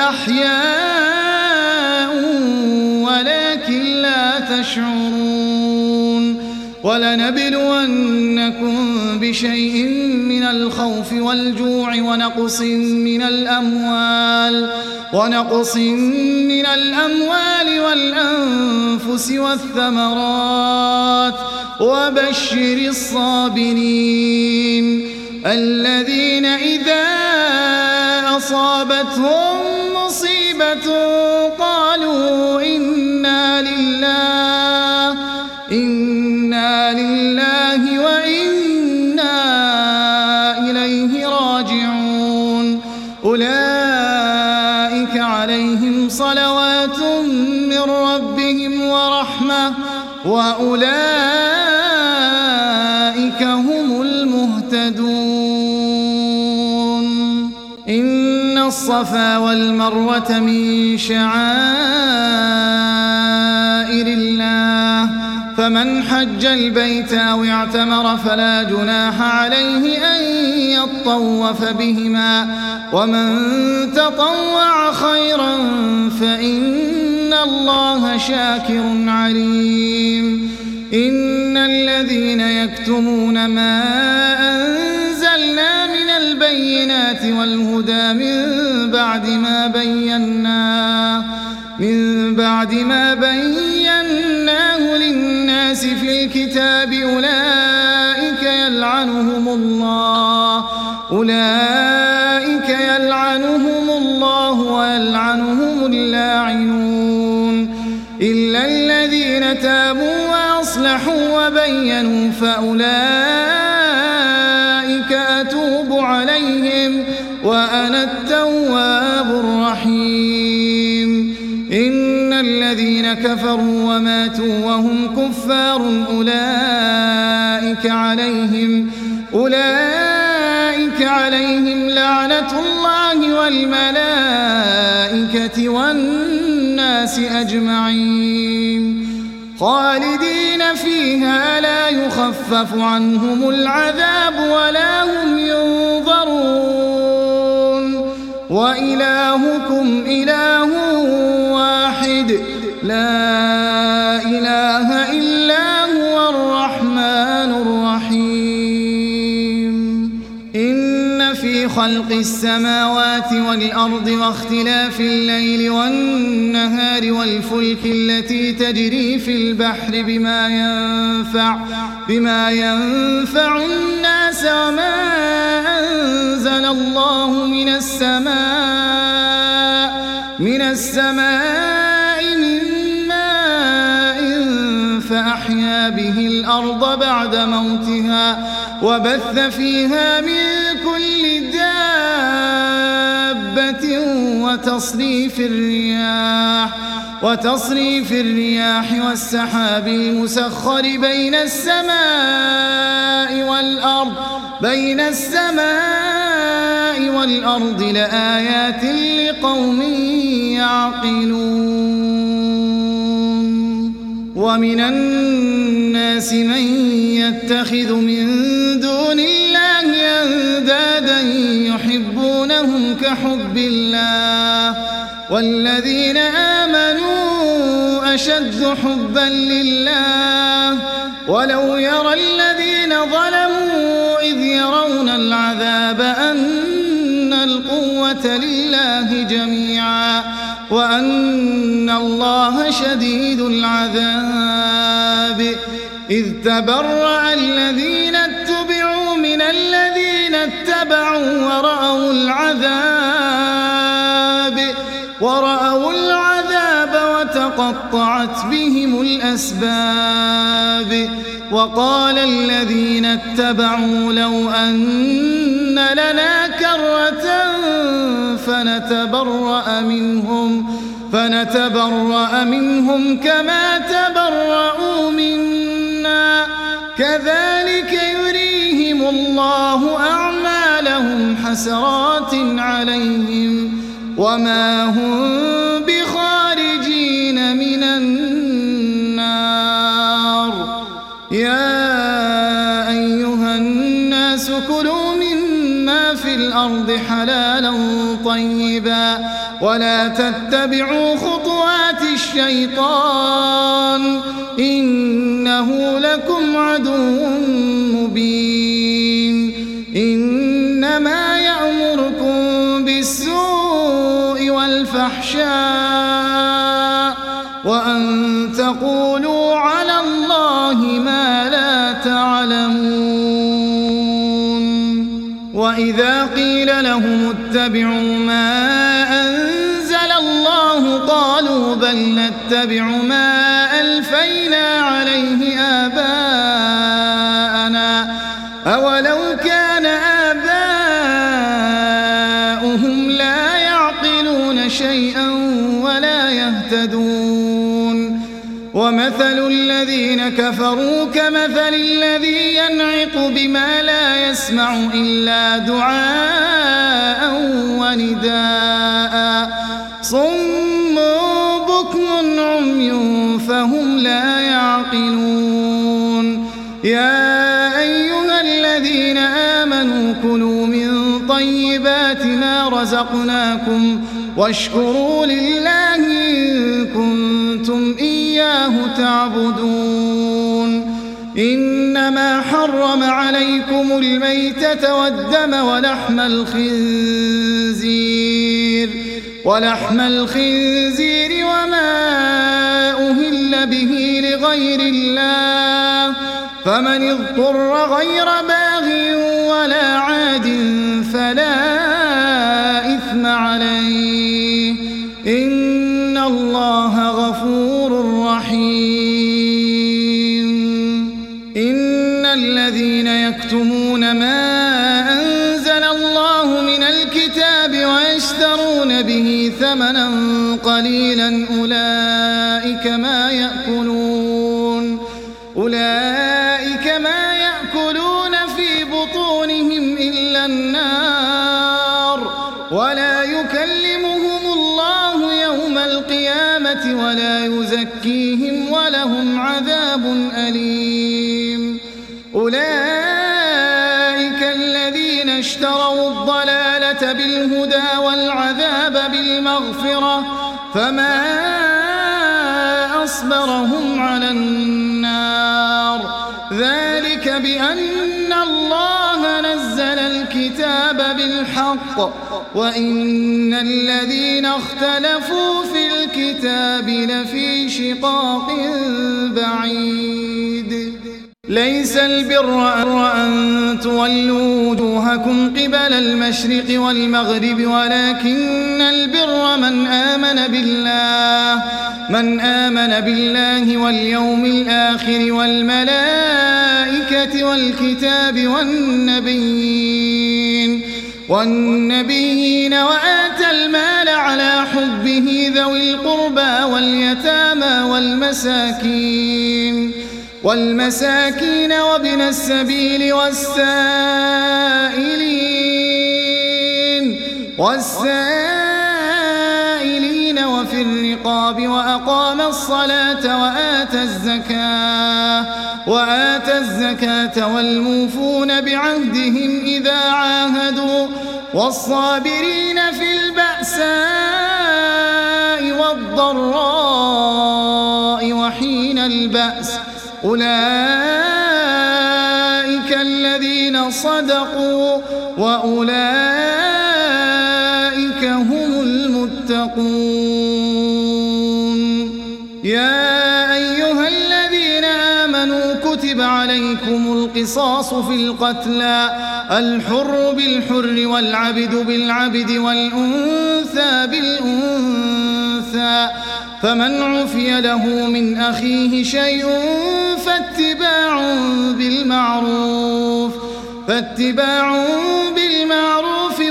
أحياء ولكن لا تشعرون ولنبلونكم بشيء من الخوف والجوع ونقص من الأموال ونقص من الأموال والأنفس والثمرات وبشر الصابرين الذين إذا أصابتهم مصيبة قالوا إنا لله إنا لله وإنا إليه راجعون أولئك عليهم صلوات من ربهم ورحمة وأولئك هم المهتدون إن الصفا والمروة من شعائر الله فمن حج البيت أو اعتمر فلا جناح عليه أن يطوف بهما ومن تطوع خيرا فإن الله شاكر عليم إن الذين يكتمون ما أنزلنا من البينات والهدى من بعد ما بيناه من بعد ما بيناه للناس في الكتاب أولئك يلعنهم الله أولئك يلعنهم الله ويلعنهم اللاعنون إلا الذين تابوا وأصلحوا وبينوا فأولئك أتوب عليهم وأنا التواب الرحيم إن الذين كفروا وماتوا وهم كفار أولئك عليهم أولئك عليهم لعنة الله والملائكة والناس أجمعين خالدين فيها لا يخفف عنهم العذاب ولا هم ينظرون وإلهكم إله واحد لا إله إلا هو الرحمن الرحيم إن في خلق السماوات والأرض واختلاف الليل والنهار والفلك التي تجري في البحر بما ينفع بما ينفع الناس وما أنزل الله من السماء من السماء من ماء فأحيا به الأرض بعد موتها وبث فيها من كل دابة وتصريف الرياح وتصريف الرياح والسحاب المسخر بين السماء والأرض بين السماء والأرض لآيات لقوم يعقلون ومن الناس من يتخذ من دون الله أندادا يحبونهم كحب الله والذين آمنوا أشد حبا لله ولو يرى الذين ظلموا إذ يرون العذاب أن القوة لله جميعا وأن الله شديد العذاب إذ تبرأ الذين اتبعوا من الذين اتبعوا ورأوا العذاب ورأوا العذاب وتقطعت بهم الأسباب وقال الذين اتبعوا لو أن لنا كرة فنتبرأ منهم فنتبرأ منهم كما تبرأوا منا كذلك يريهم الله أعمالهم حسرات عليهم وما هم بخارجين من النار يا أيها الناس كلوا مما في الأرض حلالا طيبا ولا تتبعوا خطوات الشيطان إنه لكم عدو مبين إنما يأمركم بالسوء والفحشاء وأن تقولوا على الله ما لا تعلمون وإذا قيل لهم اتبعوا ما أنزل الله قالوا بل نتبع ما ألفينا عليه آباءنا أولو كان آباؤهم لا يعقلون شيئا ولا يهتدون ومثل الذين كفروا كمثل الذي ينعق بما لا يسمع إلا دعاء ونداء صم بكم عمي فهم لا يعقلون يا أيها الذين آمنوا كلوا من طيبات ما رزقناكم واشكروا لله إن كنتم إياه تعبدون إنما حرم عليكم الميتة والدم ولحم الخنزير ولحم الخنزير وما أهل به لغير الله فمن اضطر غير باغ ولا عاد فلا إثم عليه إن الله غفور رحيم إن الذين يكتمون ما أنزل الله من الكتاب ويشترون به ثمنا قليلا أولئك ما يأكلون أولئك ما يأكلون في بطونهم إلا النار ولا يكلمهم الله يوم القيامة ولا يزكيهم ولهم عذاب أليم أولئك الذين اشتروا الضلالة بالهدى والعذاب بالمغفرة فما أصبرهم على النار ذلك بأن الله نزل الكتاب بالحق وإن الذين اختلفوا في الكتاب لفي شقاق بعيد ليس البر أن تولوا وجوهكم قبل المشرق والمغرب ولكن البر من آمن بالله من آمن بالله واليوم الآخر والملائكة والكتاب والنبيين والنبيين وآتى المال على حبه ذوي القربى واليتامى والمساكين والمساكين وابن السبيل والسائلين والسائلين وفي الرقاب وأقام الصلاة وآتى الزكاة وآتى الزكاة والموفون بعهدهم إذا عاهدوا والصابرين في البأساء والضراء وحين البأس أولئك الذين صدقوا وأولئك هم المتقون يا أيها الذين آمنوا كتب عليكم القصاص في القتلى الحر بالحر والعبد بالعبد والأنثى بالأنثى فمن عفي له من أخيه شيء فاتباع بالمعروف فاتباع بالمعروف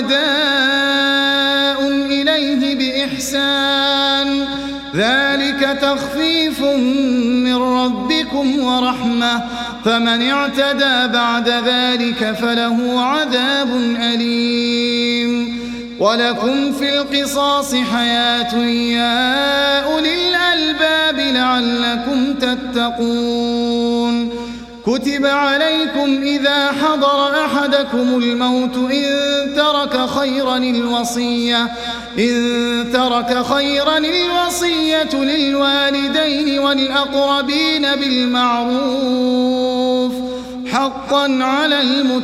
وأداء إليه بإحسان ذلك تخفيف من ربكم ورحمة فمن اعتدى بعد ذلك فله عذاب أليم ولكم في القصاص حياة يا أولي الألباب لعلكم تتقون كتب عليكم إذا حضر أحدكم الموت إن ترك خيرا الوصية إن ترك خيرا الوصية للوالدين والأقربين بالمعروف حقا على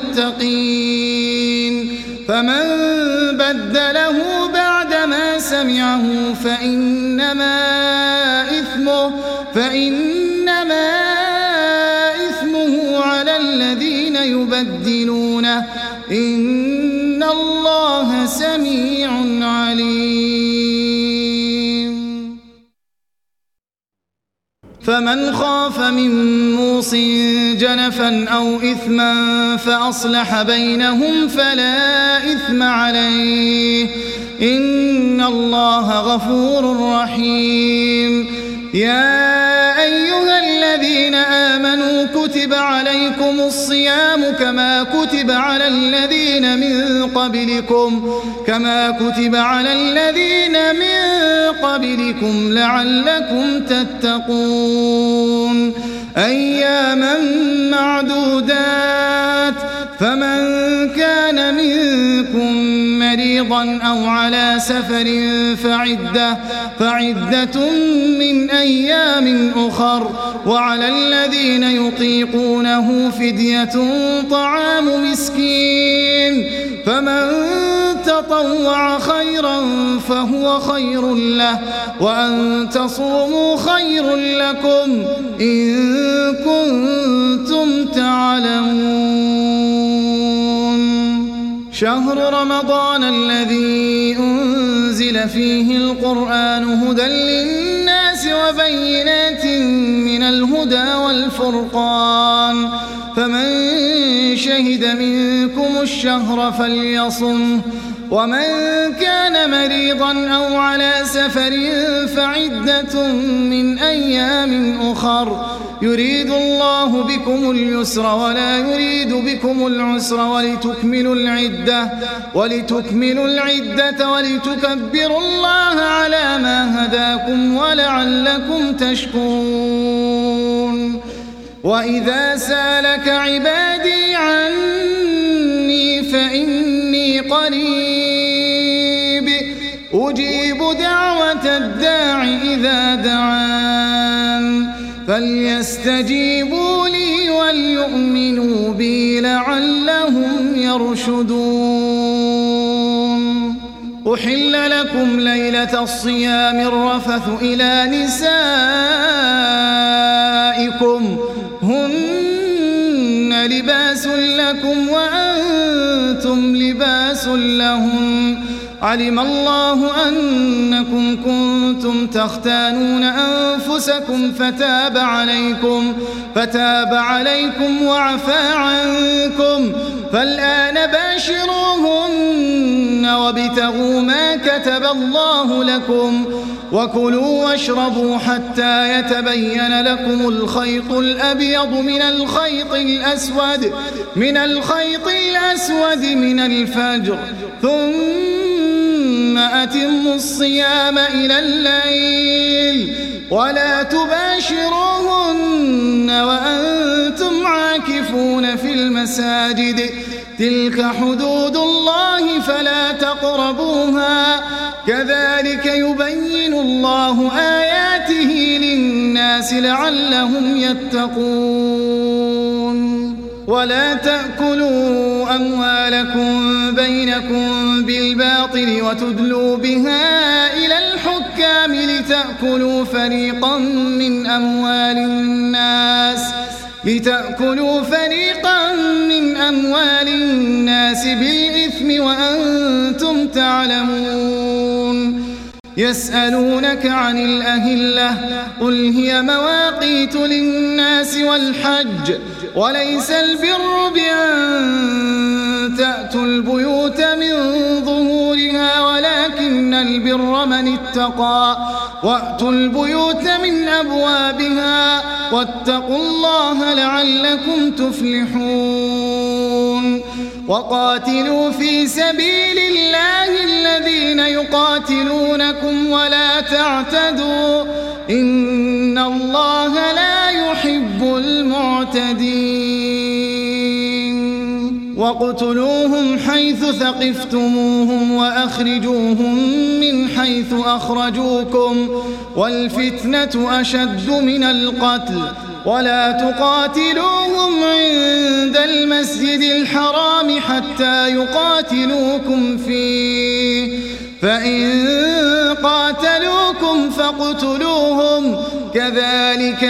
المتقين فمن بدله بعدما سمعه فإنما إثمه فإنما إثمه على الذين يبدلونه إن فمن خاف من موص جنفا أو إثما فأصلح بينهم فلا إثم عليه إن الله غفور رحيم. يا أيها الذين آمنوا كتب عليكم الصيام كما كتب على الذين من قبلكم كما كتب على الذين من قبلكم لعلكم تتقون أياما معدودات فمن كان منكم مريضا أو على سفر فعدة, فعدة من أيام أخر وعلى الذين يطيقونه فدية طعام مسكين فمن تطوع خيرا فهو خير له وأن تصوموا خير لكم إن كنتم تعلمون. شهر رمضان الذي أنزل فيه القرآن هدى للناس وبينات من الهدى والفرقان فمن شهد منكم الشهر فليصمه ومن كان مريضا أو على سفر فعدة من أيام أخر يريد الله بكم اليسر ولا يريد بكم العسر ولتكملوا العدة ولتكملوا العدة ولتكبروا الله على ما هداكم ولعلكم تشكرون. وإذا سالك عبادي عني فإني قريب أجيب دعوة الداع إذا دعان فليستجيبوا لي وليؤمنوا بي لعلهم يرشدون. أحل لكم ليلة الصيام الرفث إلى نسائكم هن لباس لكم وأنتم لباس لهم علم الله أنكم كنتم تختانون أنفسكم فتاب عليكم فتاب عليكم وعفى عنكم فالآن باشروهن وابتغوا ما كتب الله لكم وكلوا واشربوا حتى يتبين لكم الخيط الأبيض من الخيط الأسود من الخيط الأسود من الفجر ثم أتموا الصيام إلى الليل ولا تباشروهن وأنتم عاكفون في المساجد تلك حدود الله فلا تقربوها كذلك يبين الله آياته للناس لعلهم يتقون. ولا تأكلوا أموالكم بينكم بالباطل وتدلوا بها إلى الحكام لتأكلوا فريقا من أموال الناس لتأكلوا فريقا من أموال الناس بالإثم وأنتم تعلمون. يسألونك عن الأهلة قل هي مواقيت للناس والحج وليس البر بأن تأتوا البيوت من ظهورها ولكن البر من اتقى وأتوا البيوت من أبوابها واتقوا الله لعلكم تفلحون. وقاتلوا في سبيل الله الذين يقاتلونكم ولا تعتدوا إن الله لا يحب المعتدين. واقتلوهم حيث ثقفتموهم وأخرجوهم من حيث أخرجوكم والفتنة أشد من القتل ولا تقاتلوهم عند المسجد الحرام حتى يقاتلوكم فيه فإن قاتلوكم فاقتلوهم كذلك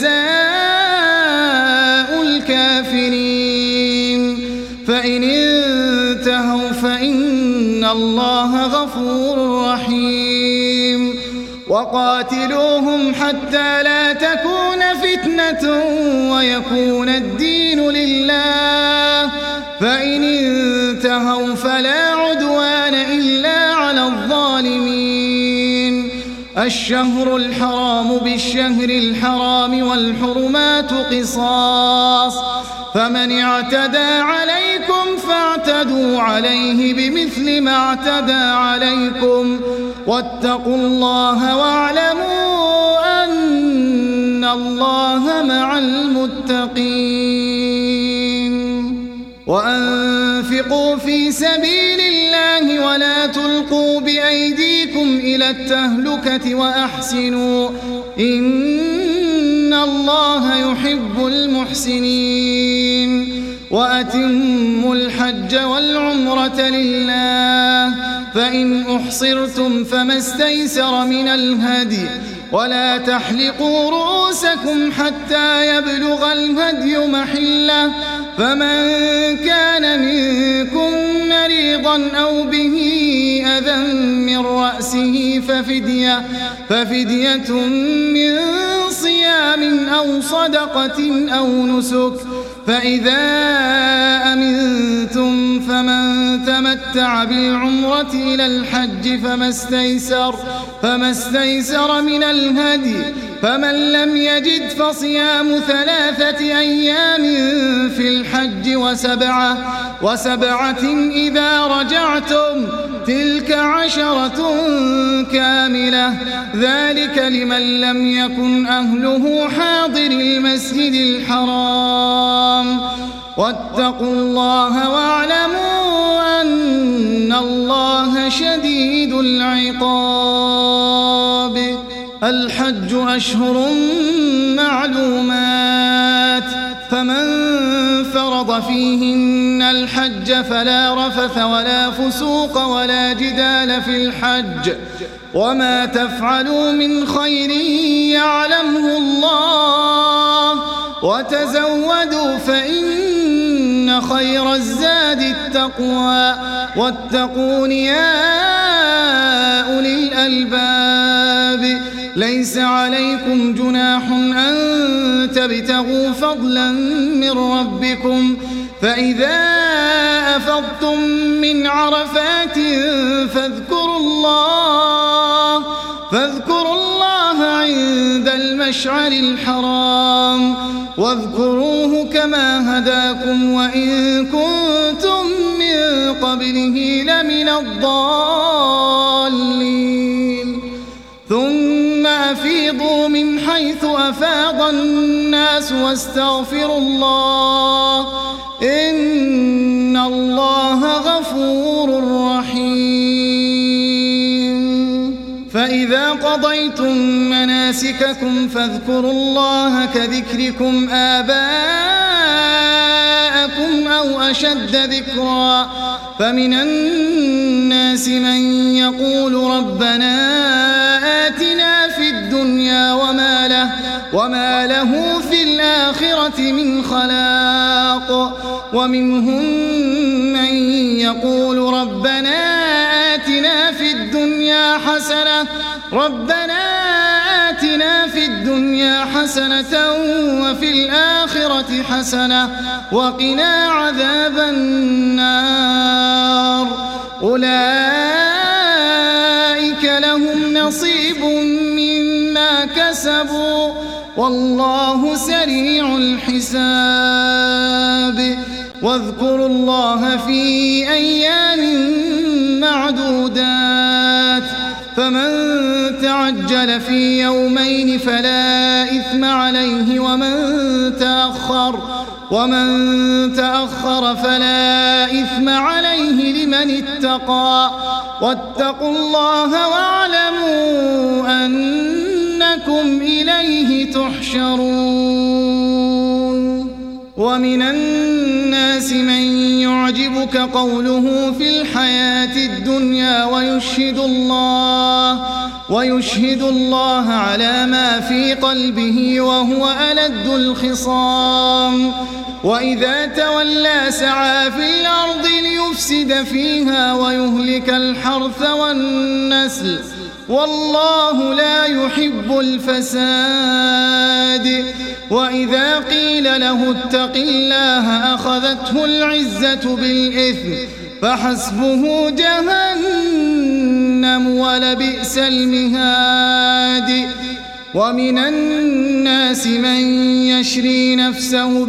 جزاء الكافرين. فإن انتهوا فإن الله غفور رحيم. وقاتلوهم حتى لا تكون فتنة ويكون الدين لله، فإن انتهوا فلا عدوان إلا على الظالمين. الشهر الحرام بالشهر الحرام والحرمات قصاص، فمن اعتدى عليكم فاعتدوا عليه بمثل ما اعتدى عليكم، واتقوا الله واعلموا أن الله مع المتقين. وأنفقوا في سبيل الله ولا تلقوا بأيديكم إلى التهلكة وأحسنوا إن الله يحب المحسنين. وأتموا الحج والعمرة لله، فإن أحصرتم فما استيسر من الهدي، ولا تحلقوا رؤوسكم حتى يبلغ الهدي محله، فمن كان منكم مريضا أو به أذى من رأسه ففدية, ففدية من صيام أو صدقة أو نسك، فإذا أمنتم فمن تمتع بالعمرة إلى الحج فما استيسر, فما استيسر من الهدي، فمن لم يجد فصيام ثلاثة أيام في الحج وسبعة, وسبعة إذا رجعتم، تلك عشرة كاملة، ذلك لمن لم يكن أهله حاضر المسجد الحرام. واتقوا الله واعلموا أن الله شديد العقاب. الحج أشهر معلومات، فمن فرض فيهن الحج فلا رفث ولا فسوق ولا جدال في الحج، وما تفعلوا من خير يعلمه الله، وتزودوا فإن خير الزاد التقوى، واتقون يا أولي الألباب. ليس عليكم جناح أن تبتغوا فضلا من ربكم، فإذا أفضتم من عرفات فاذكروا الله فاذكروا الله عند المشعر الحرام، واذكروه كما هداكم وإن كنتم من قبله لمن الضالين. ثم أفيضوا من حيث أفاض الناس واستغفروا الله إن الله غفور رحيم. فإذا قضيتم مناسككم فاذكروا الله كذكركم آباءكم أو أشد ذكرا، فمن الناس من يقول ربنا آتنا في الدنيا وما له, وما له في الآخرة من خلاق، ومنهم من يقول ربنا آتنا في الدنيا حسنة ربنا آتنا في الدنيا حسنة وفي الآخرة حسنة وقنا عذاب النار. أولئك لهم نصيب مما كسبوا والله سريع الحساب. واذكروا الله في أيام معدودات، فمن تعجل في يومين فلا إثم عليه، ومن تأخر ومن تأخر فلا إثم عليه لمن اتقى. واتقوا الله واعلموا أنكم إليه تحشرون. ومن الناس من يعجبك قوله في الحياة الدنيا ويشهد الله ويشهد الله على ما في قلبه وهو ألد الخصام، وإذا تولى سعى في الأرض ليفسد فيها ويهلك الحرث والنسل والله لا يحب الفساد. وإذا قيل له اتق الله أخذته العزة بالإثم فحسبه جهنم ولبئس المهاد. ومن الناس من يشري نفسه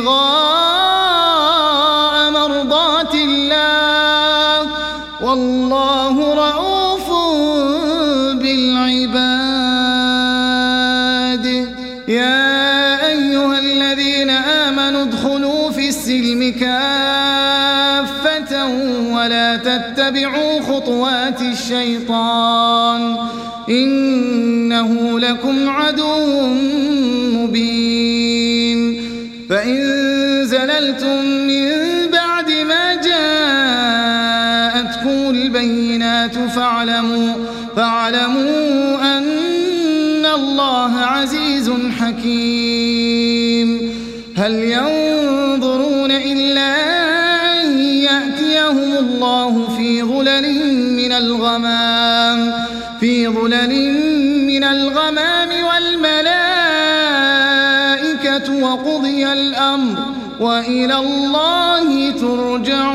ابتغاء مرضات الله والله رؤوف بالعباد. يا أيها الذين آمنوا ادخلوا في السلم كافة ولا تتبعوا خطوات الشيطان إنه لكم عدو مبين. فإن زللتم من بعد ما جاءتكم البينات فاعلموا, فاعلموا أن الله عزيز حكيم. هل ينظرون إلا أن يأتيهم الله في ظلل من الغمام في ظلل من الغمام والملائكة وقضي الأمر وإلى الله ترجع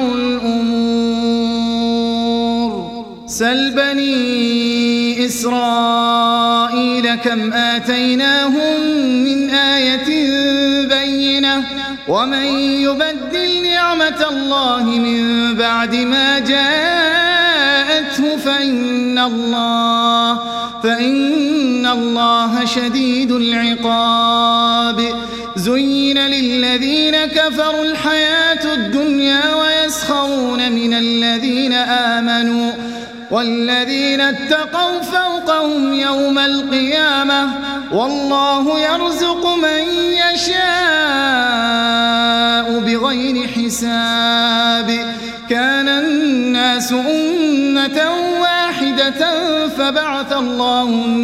الأمور. سل بني إسرائيل كم آتيناهم من آية بينة ومن يبدل نعمة الله من بعد ما جاءته فإن الله فإن الله شديد العقاب. زين للذين كفروا الحياة الدنيا ويسخرون من الذين آمنوا والذين اتقوا فوقهم يوم القيامة والله يرزق من يشاء بغير حساب. كان الناس أمة واحدة فبعث الله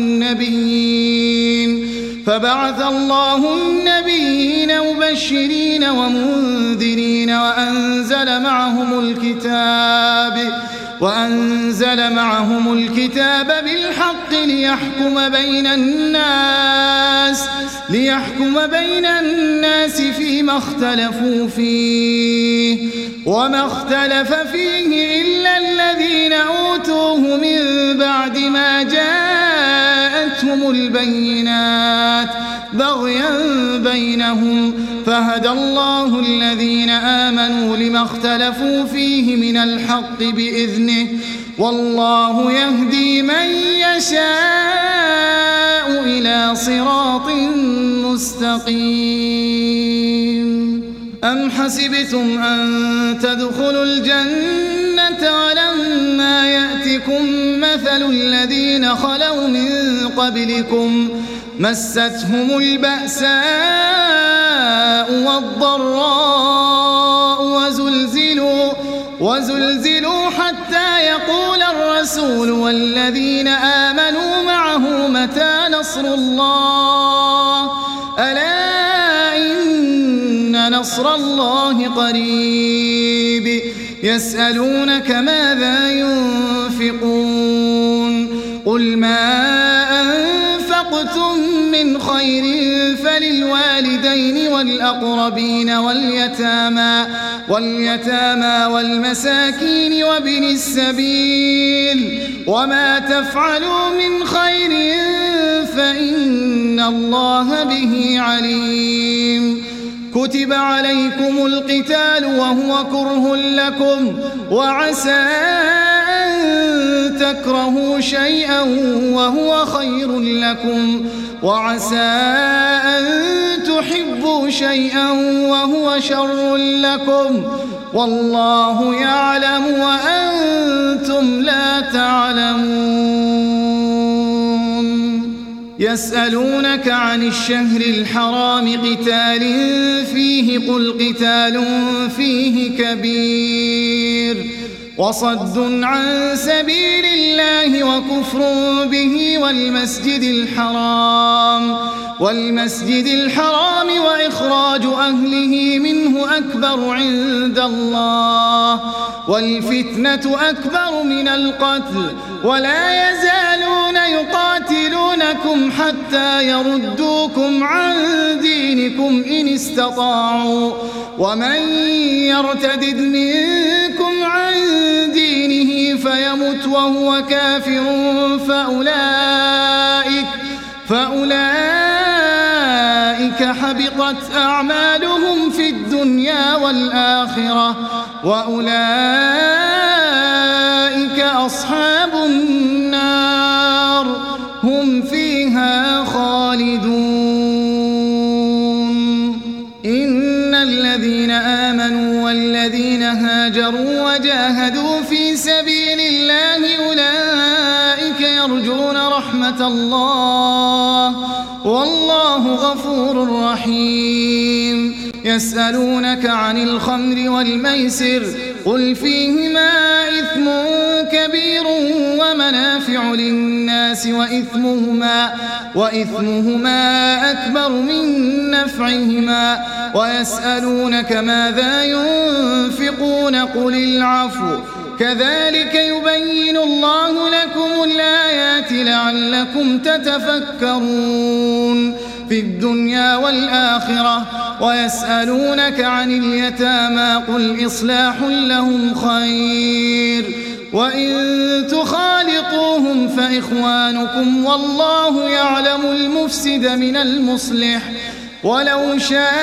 النبيين فبعث الله النبيين مبشرين ومنذرين وأنزل معهم الكتاب وأنزل معهم الكتاب بالحق ليحكم بين الناس ليحكم بين الناس فيما اختلفوا فيه وما اختلف فيه إلا الذين أوتوه من بعد ما جاءتهم البينات بغيا بينهم فهدى الله الذين آمنوا لما اختلفوا فيه من الحق بإذنه والله يهدي من يشاء إلى صراط مستقيم. أم حسبتم أن تدخلوا الجنة ولما يأتكم مثل الذين خلوا من قبلكم مستهم البأساء والضراء وزلزلوا, وزلزلوا حتى يقول الرسول والذين آمنوا معه متى نصر الله ألا إن نصر الله قريب. يسألونك ماذا ينفقون قل ما أنفقتم من خير فللوالدين والأقربين واليتامى واليتامى والمساكين وابن السبيل وما تفعلوا من خير فإن الله به عليم. كتب عليكم القتال وهو كره لكم وعسى أن تكرهوا شيئا وهو خير لكم وعسى أن تحبوا شيئا وهو شر لكم والله يعلم وأنتم لا تعلمون. يسألونك عن الشهر الحرام قتال فيه قل قتال فيه كبير وصد عن سبيل الله وكفر به والمسجد الحرام والمسجد الحرام وإخراج أهله منه أكبر عند الله والفتنة أكبر من القتل ولا يزالون يقاتلونكم حتى يردوكم عن دينكم إن استطاعوا ومن يرتدد منكم عن دينه فيمت وهو كافر فأولئك, فأولئك حبطت أعمالهم في الدنيا والآخرة وأولئك أصحاب النار هم فيها خالدون. إن الذين آمنوا والذين هاجروا وجاهدوا في سبيل الله أولئك يرجون رحمة الله والله غفور رحيم. يسألونك عن الخمر والميسر قل فيهما إثم كبير ومنافع للناس وإثمهما, وإثمهما أكبر من نفعهما ويسألونك ماذا ينفقون قل العفو كذلك يبين الله لكم الآيات لعلكم تتفكرون في الدنيا والآخرة. ويسألونك عن اليتامى قل إصلاح لهم خير وإن تخالطوهم فإخوانكم والله يعلم المفسد من المصلح ولو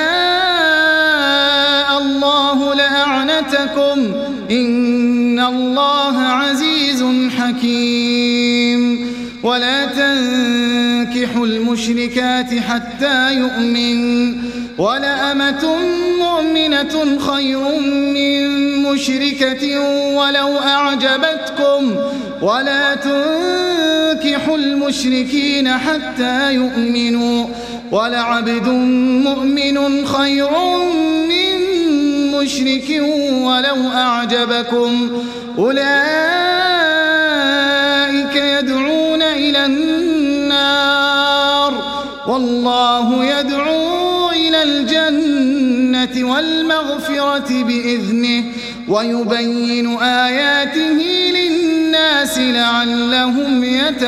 شاء الله لأعنتكم إن الله عزيز حكيم. ولا تنكحوا المشركات حتى يؤمن ولأمة مؤمنة خير من مشركة ولو أعجبتكم ولا تنكحوا المشركين حتى يؤمنوا ولعبد مؤمن خير من مشرك ولو أعجبكم أولئك يدعون إلى النار والله يدعو إلى الجنة والمغفرة بإذنه ويبين آياته للناس لعلهم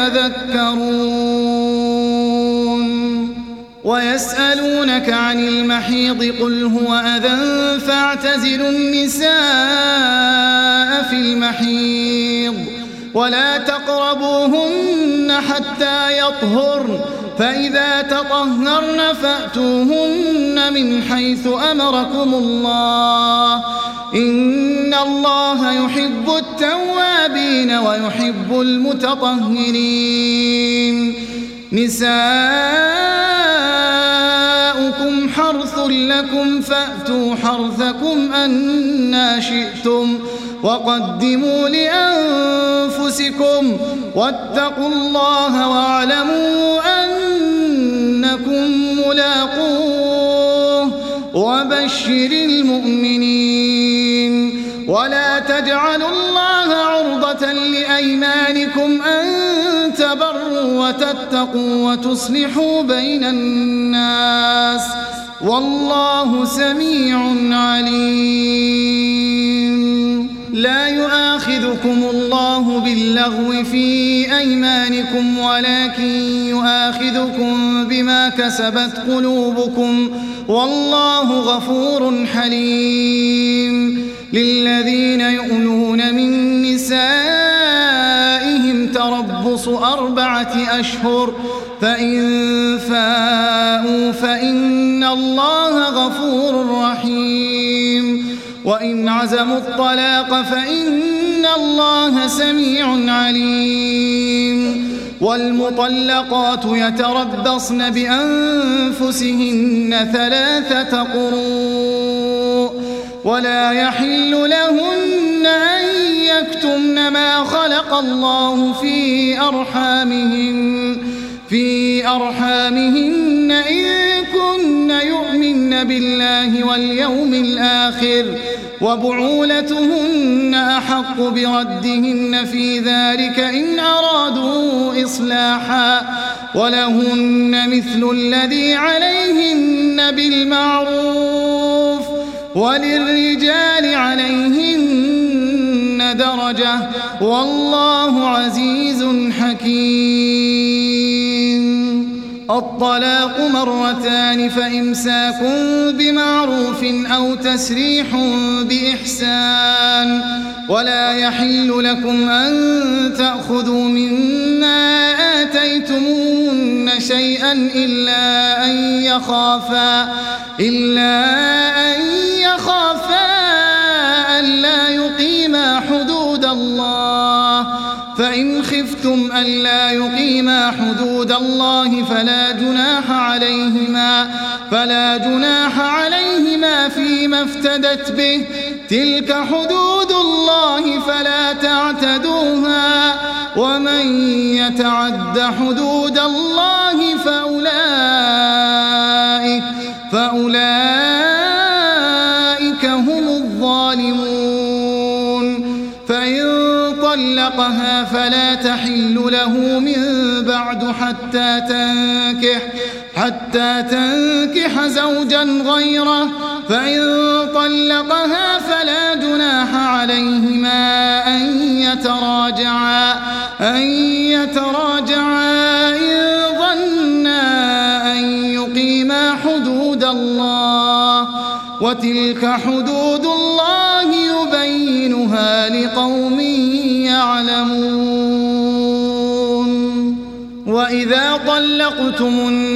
يتذكرون. ويسألونك عن المحيض قل هو أذى فاعتزلوا النساء في المحيض ولا تقربوهن حتى يطهرن فإذا تطهرن فأتوهن من حيث أمركم الله إن الله يحب التوابين ويحب المتطهرين. نساؤكم حرث لكم فأتوا حرثكم أنى شئتم وقدموا لأنفسكم واتقوا الله واعلموا أنكم ملاقوه وبشر المؤمنين. ولا تجعلوا الله عرضة لأيمانكم أن تبروا وتتقوا وتصلحوا بين الناس والله سميع عليم. لا يؤاخذكم الله باللغو في أيمانكم ولكن يؤاخذكم بما كسبت قلوبكم والله غفور حليم. للذين يؤلون من نسائهم تربص أربعة أشهر فإن فاءوا فإن الله غفور رحيم. وإن عزموا الطلاق فإن الله سميع عليم. والمطلقات يتربصن بأنفسهن ثلاثة قروء ولا يحل لهن أن يكتمن ما خلق الله في أرحامهن في أرحامهن إن كن يؤمن بالله واليوم الآخر وبعولتهن أحق بردهن في ذلك إن أرادوا إصلاحا ولهن مثل الذي عليهن بالمعروف وللرجال عليهن درجة والله عزيز حكيم. الطلاق مرتان فإمساك بمعروف أو تسريح بإحسان ولا يحل لكم أن تأخذوا مما آتيتموهن شيئا إلا أن يخافا إلا أن يخافا ألا يقيما حدود الله فإن خفتم ألا يقيما حدود الله فلا جناح عليهما فلا جناح عليهما فيما افتدت به تلك حدود الله فلا تعتدوها ومن يتعد حدود الله فأولئك فأولئك هم الظالمون فإن طلقها فلا تحل له من بعد حتى تنكح حتى تنكح زوجا غيره فإن طلقها فلا جناح عليهما أن يتراجعا أن يتراجعا إن ظنا أن يقيما حدود الله وتلك حدود الله يبينها لقوم يعلمون وإذا طلقتم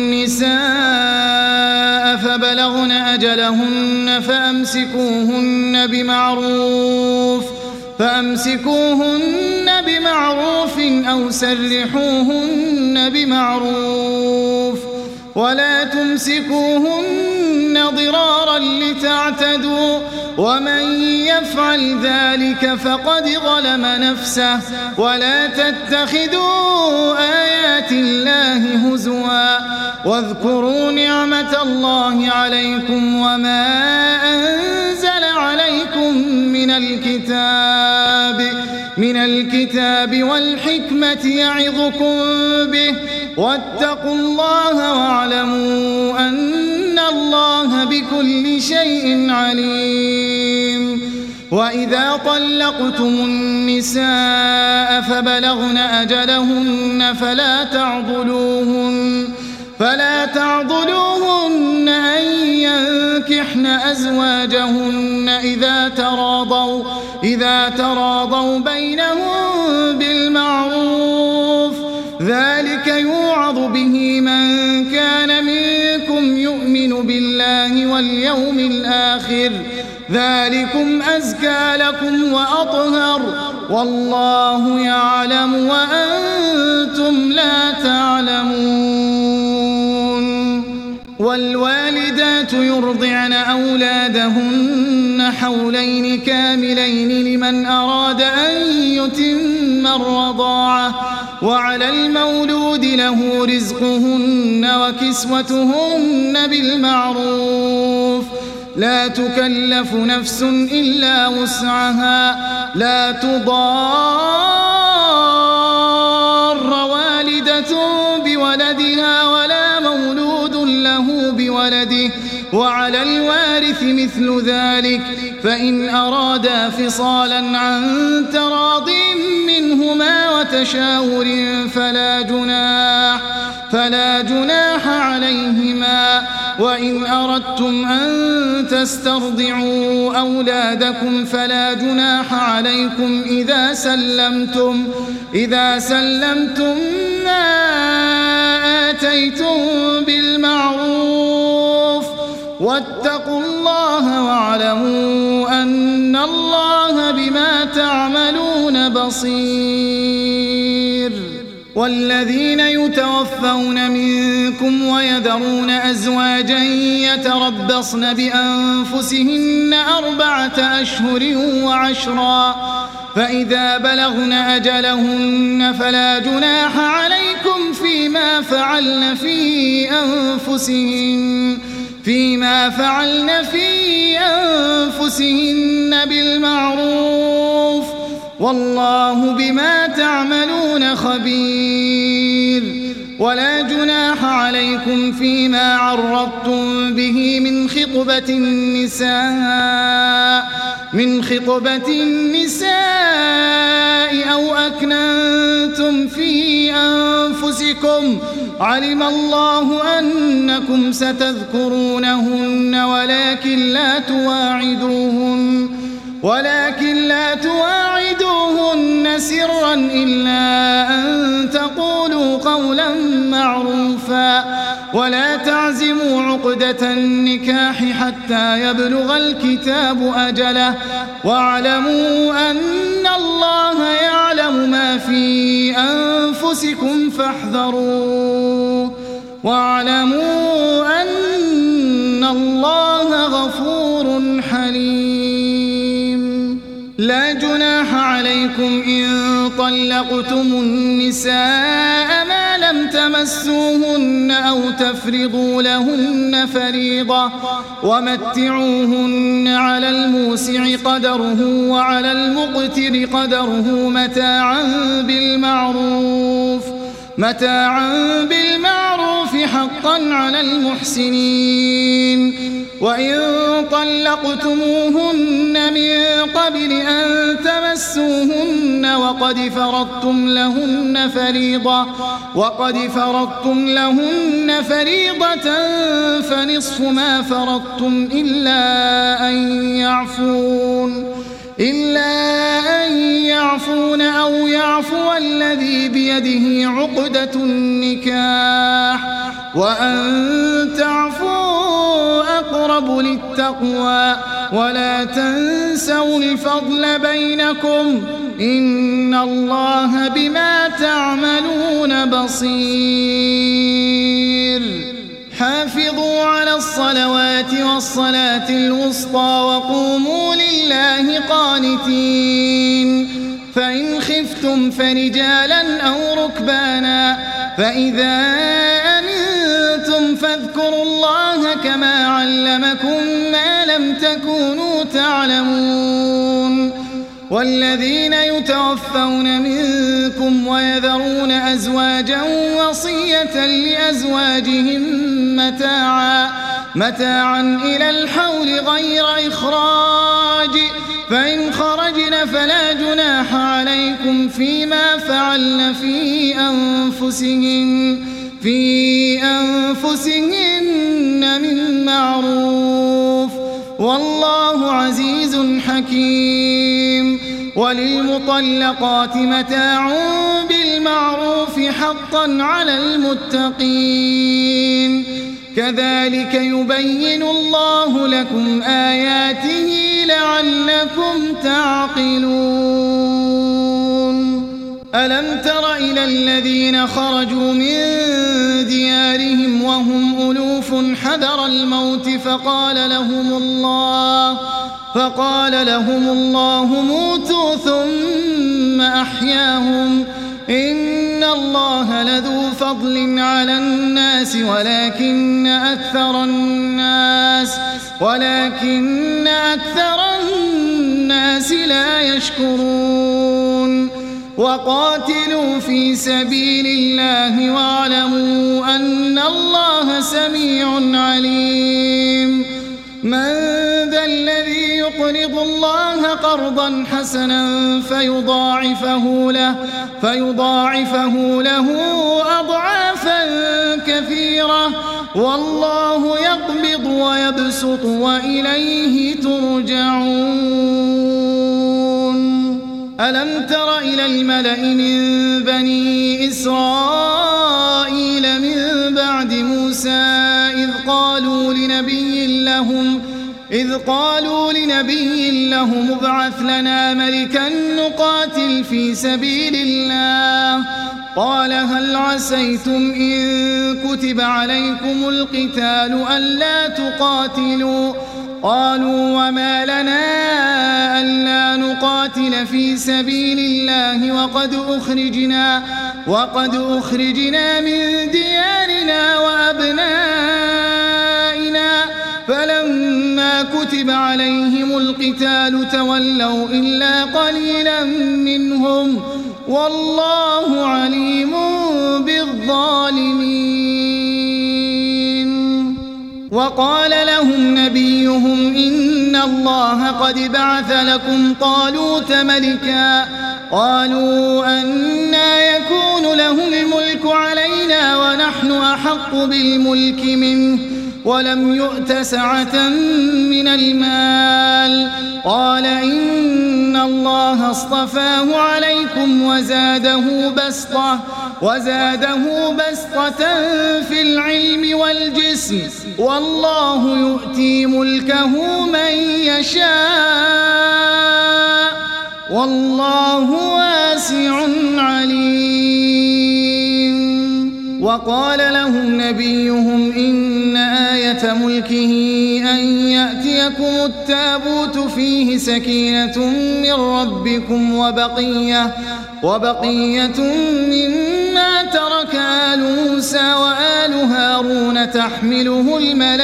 النساء فبلغن أجلهن فأمسكوهن بمعروف فأمسكوهن بمعروف أو سرحوهن بمعروف ولا تمسكوهن ضرارا لتعتدوا ومن يفعل ذلك فقد ظلم نفسه ولا تتخذوا آيات الله هزوا واذكروا نعمة الله عليكم وما أنزل عليكم من الكتاب من الكتاب والحكمة يعظكم به واتقوا الله واعلموا أن الله بكل شيء عليم وإذا طلقتم النساء فبلغن أجلهن فلا تعضلوهن فلا تعضلوهن أن ينكحن أزواجهن إذا تراضوا إذا تراضوا بينهم بالمعروف ذلك يوعظ به من كان منكم يؤمن بالله واليوم الآخر ذلكم أزكى لكم وأطهر والله يعلم وأنتم لا تعلمون والوالدات يرضعن أولادهن حولين كاملين لمن أراد أن يتم الرضاعة وعلى المولود له رزقهن وكسوتهن بالمعروف لا تكلف نفس إلا وسعها لا تضار والدة بولدها ولا مولود له بولده وعلى الوارث مثل ذلك فإن أرادا فصالا عن تراض منهما وتشاور فلا جناح فلا جناح عليهما وإن أردتم أن تسترضعوا أولادكم فلا جناح عليكم إذا سلمتم إذا سلمتم ما آتيتم بالمعروف واتقوا الله واعلموا أن الله بما تعملون بصير والذين يتوفون منكم ويذرون أزواجا يتربصن بأنفسهن أربعة أشهر وعشرا فإذا بلغن أجلهن فلا جناح عليكم فيما فعلن في أنفسهن فيما فعلن في أنفسهن بالمعروف والله بما تعملون خبير ولا جناح عليكم فيما عرضتم به من خطبة النساء من خطبة النساء أو أكننتم في أنفسكم علم الله أنكم ستذكرونهن ولكن لا تواعدوهن ولكن لا تواعدوهن سرا إلا أن تقولوا قولا معروفا ولا تعزموا عقدة النكاح حتى يبلغ الكتاب أجله واعلموا أن الله يعلم ما في أنفسكم فاحذروه واعلموا أن الله غفور حليم. لا جناح عليكم إن طلقتم النساء ما لم تمسوهن أو تفرضوا لهن فريضة ومتعوهن على الموسع قدره وعلى المقتر قدره متاعا بالمعروف متاعا بالمعروف حقا على المحسنين. وإن طلقتموهن من قبل أن تمسوهن وقد فرضتم لهن فريضة وقد فرضتم لهن فريضة فنصف ما فرضتم إلا أن يعفون إلا أن يعفون أو يعفو الذي بيده عقدة النكاح وأن تعفوا أقرب للتقوى ولا تنسوا الفضل بينكم إن الله بما تعملون بصير. حافظوا على الصلوات والصلاة الوسطى وقوموا لله قانتين. فإن خفتم فرجالا أو ركبانا فإذا أمنتم فاذكروا الله كما علمكم ما لم تكونوا تعلمون. والذين يتوفون منكم ويذرون أزواجا وصية لأزواجهم متاعا متاعا إلى الحول غير إخراج فإن خرجن فلا جناح عليكم فيما فعلن في أنفسهن في أنفسهن من معروف والله عزيز حكيم. وللمطلقات متاع بالمعروف حقا على المتقين. كذلك يبين الله لكم آياته لعلكم تعقلون. ألم تر إلى الذين خرجوا من ديارهم وهم ألوف حذر الموت فقال لهم الله فقال لهم الله موتوا ثم أحياهم إن الله لذو فضل على الناس ولكن أكثر الناس ولكن أكثر الناس لا يشكرون. وقاتلوا في سبيل الله واعلموا أن الله سميع عليم. من ذا الذي يقرض الله قرضا حسنا فيضاعفه له فيضاعفه له أضعافا كثيرة والله يقبض ويبسط وإليه ترجعون. ألم تر إلى الملأ من بني إسرائيل من بعد موسى إذ قالوا لنبي لهم إذ قالوا لنبي لهم ابعث لنا ملكا نقاتل في سبيل الله قال هل عسيتم إن كتب عليكم القتال ألا تقاتلوا قالوا وما لنا ألا نقاتل في سبيل الله وقد أخرجنا وقد أخرجنا من ديارنا وأبنائنا فلما كتب عليهم القتال تولوا إلا قليلا منهم والله عليم بالظالمين. وقال لهم نبيهم إن الله قد بعث لكم طالوت ملكا قالوا أنى يكون له الملك علينا ونحن أحق بالملك منه ولم يؤت سعة من المال قال إن الله اصطفاه عليكم وزاده بسطة وزاده بسطة في العلم والجسم والله يؤتي ملكه من يشاء والله واسع عليم. وقال لهم نبيهم إن آية ملكه أن يأتيكم التابوت فيه سكينة من ربكم وبقية, وبقية مما ترك آل موسى وآل هارون تحمله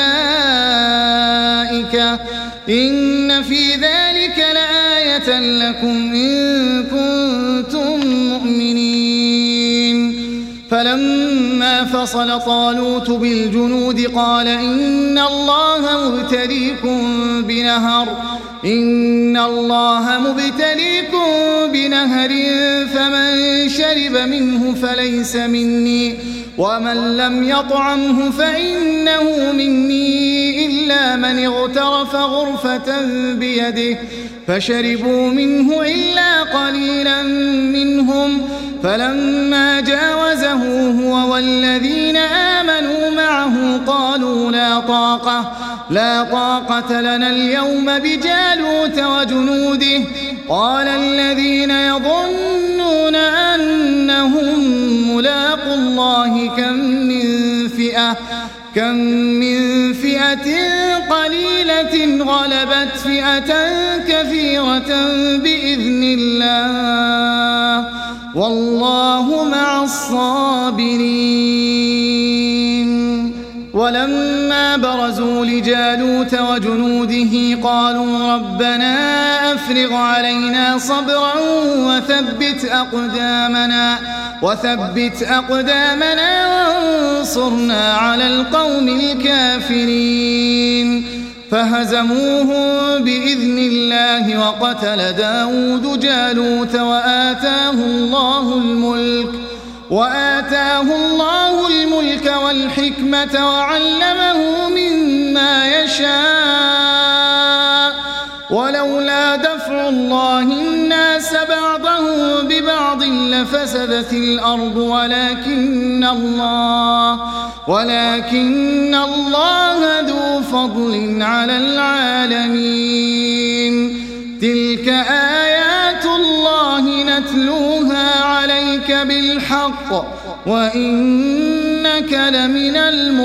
الملائكة إن في ذلك لآية لكم إن كنتم مؤمنين. فلما فصل طالوت بالجنود قال إن الله مبتليكم بنهر إن الله مبتليكم بنهر فمن شرب منه فليس مني ومن لم يطعمه فإنه مني إلا من اغترف غرفة بيده فشربوا منه إلا قليلا منهم فلما جاوزه هو والذين آمنوا معه قالوا لا طاقة لا طاقة لنا اليوم بجالوت وجنوده قال الذين يظنون أنهم ملاقوا الله كم من فئة كم من فئة قليلة غلبت فئة كثيرة بإذن الله والله مع الصابرين. ولما برزوا لجالوت وجنوده قالوا ربنا أفرغ علينا صبرا وثبت أقدامنا وثبت أقدامنا وانصرنا على القوم الكافرين. فهزموهم بإذن الله وقتل داود جالوت وآتاه الله الملك وآتاه الله الملك والحكمة وعلمه مما يشاء ولولا دفع الله الناس بعضهم ببعض لفسدت الأرض ولكن الله ولكن الله ذو فضل على العالمين. تلك آيات الله نتلوها عليك بالحق وإنك لمن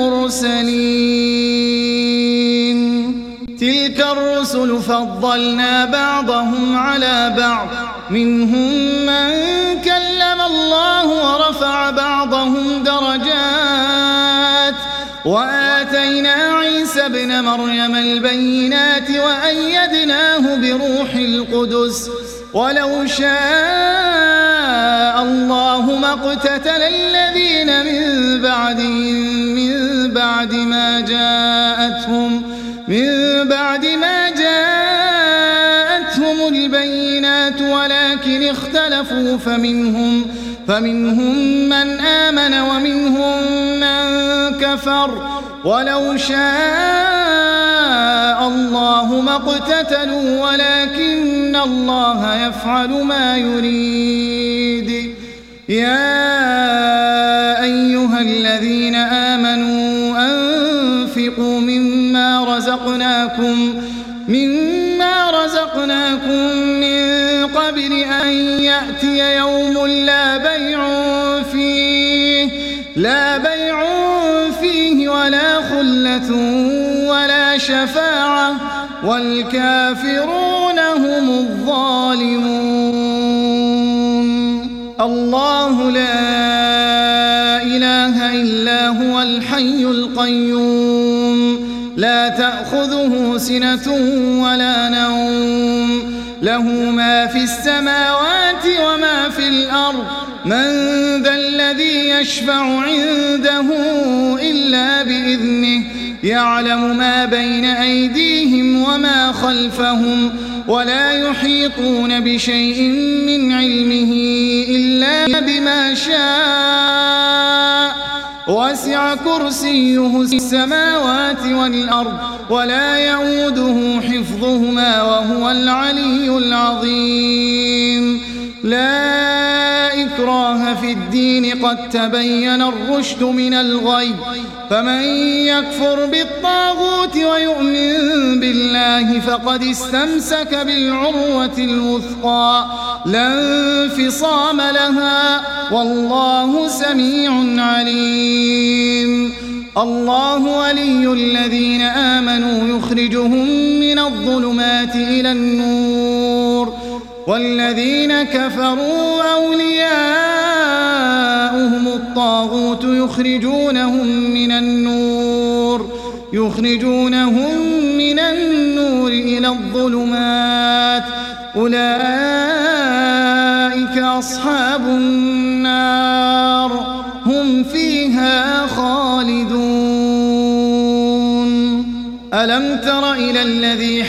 المرسلين. تلك الرسل فضلنا بعضهم على بعض منهم من كلم الله ورفع بعضهم درجات وآتينا عيسى ابن مريم البينات وأيدناه بروح القدس ولو شاء الله ما اقتتل الذين من بعدهم من بعد ما جاءتهم من بعد ما جاءتهم البينات ولكن اختلفوا فمنهم فمنهم من آمن ومنهم من كفر ولو شاء الله ما اقتتلوا ولكن الله يفعل ما يريد. يا أيها الذين آمنوا أنفقوا مما رزقناكم مما رزقناكم من قبل أن يأتي يوم لا بيع فيه لا بيع فيه ولا خلة ولا شفاعة والكافرون هم الظالمون. الله لا إله إلا هو الحي القيوم لا تأخذه سنة ولا نوم له ما في السماوات وما في الأرض من ذا الذي يشفع عنده إلا بإذنه يعلم ما بين أيديهم وما خلفهم ولا يحيطون بشيء من علمه إلا بما شاء وسع كرسيه السماوات والأرض ولا يؤوده حفظهما وهو العلي العظيم. لا إكراه في الدين قد تبين الرشد من الغي فمن يكفر بالطاغوت ويؤمن بالله فقد استمسك بالعروة الوثقى لا انفصام لها والله سميع عليم. الله ولي الذين آمنوا يخرجهم من الظلمات إلى النور والذين كفروا أولياؤهم الطاغوت يخرجونهم من النور يخرجونهم من النور إلى الظلمات أولئك أصحاب النار هم فيها خالدون. ألم تر إلى الذي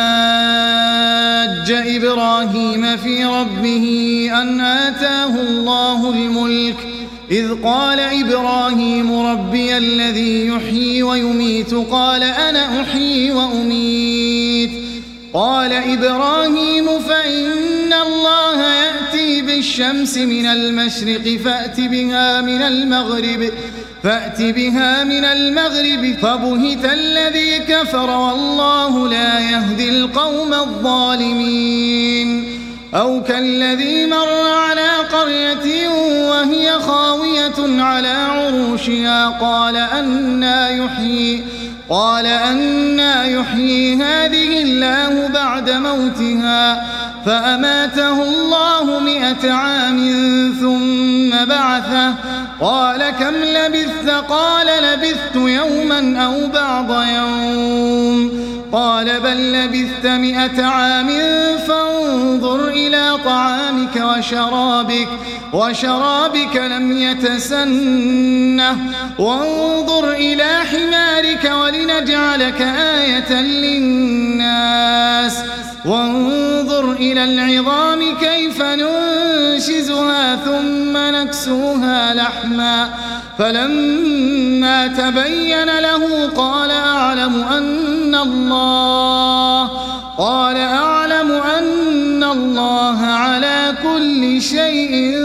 حاج إبراهيم في ربه أن آتاه الله الملك إذ قال إبراهيم ربي الذي يحيي ويميت قال أنا أحيي وأميت قال إبراهيم فإن الله يأتي بالشمس من المشرق فأت بها من المغرب فأت بها من المغرب فبهت الذي كفر والله لا يهدي القوم الظالمين. أو كالذي مر على قرية وهي خاوية على عروشها قال أنى يحيي قال أنى يحيي هذه الله بعد موتها فأماته الله مئة عام ثم بعثه قال كم لبثت قال لبثت يوما أو بعض يوم قال بل لبثت مئة عام فانظر إلى طعامك وشرابك وشرابك لم يتسنه وانظر إلى حمارك ولنجعلك آية للناس وانظر إلى العظام كيف ننشزها ثم نكسوها لحما فلما تبين له قال أعلم أن الله قال أعلم أن الله على كل شيء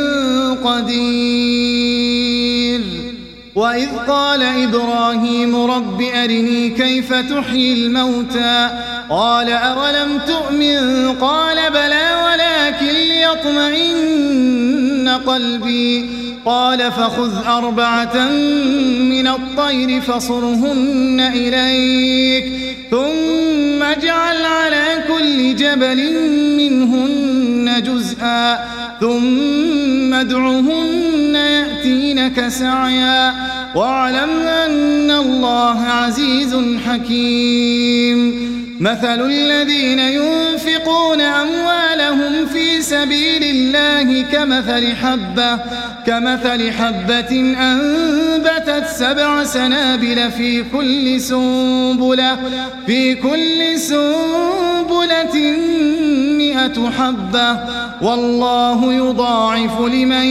قدير. وإذ قال إبراهيم رب أرني كيف تحيي الموتى قال أولم تؤمن قال بلى ولكن ليطمئن قلبي قال فخذ أربعة من الطير فصرهن إليك ثم اجعل على كل جبل منهن جزءا ثم ادعهن يأتينك سعيا واعلم أن الله عزيز حكيم. مثل الذين ينفقون أموالهم في سبيل الله كمثل حبة كمثل حبة أنبتت سبع سنابل في كل سنبلة في كل سنبلة مئة حبة والله يضاعف لمن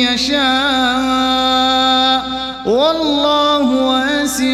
يشاء والله واسع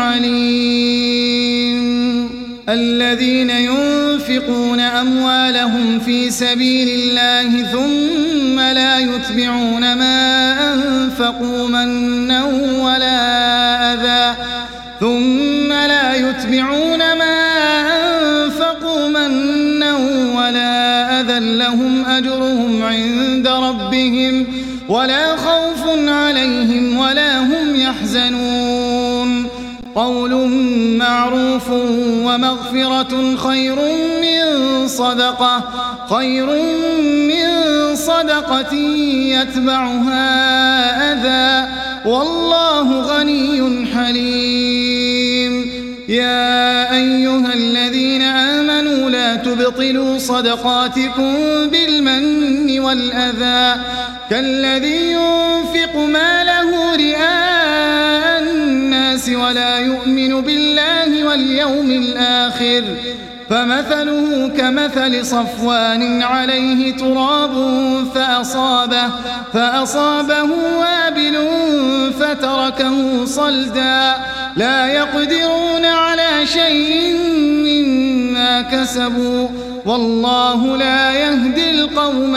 عليم. الذين ينفقون أموالهم في سبيل الله ثم لا يتبعون ما أنفقوا منا ولا أذى ثم لا يتبعون ما أنفقوا منا ولا أذى لهم أجرهم عند ربهم ولا خوف عليهم ولا هم يحزنون. قول معروف ومغفرة خير من صدقة خير من صدقة يتبعها أذى والله غني حليم. يا أيها الذين آمنوا لا تبطلوا صدقاتكم بالمن والأذى كالذي ينفق ماله رئاء الناس ولا يؤمن بالله واليوم الآخر فمثله كمثل صفوان عليه تراب فأصابه, فأصابه وابل فتركه صلدا لا يقدرون على شيء مما كسبوا والله لا يهدي القوم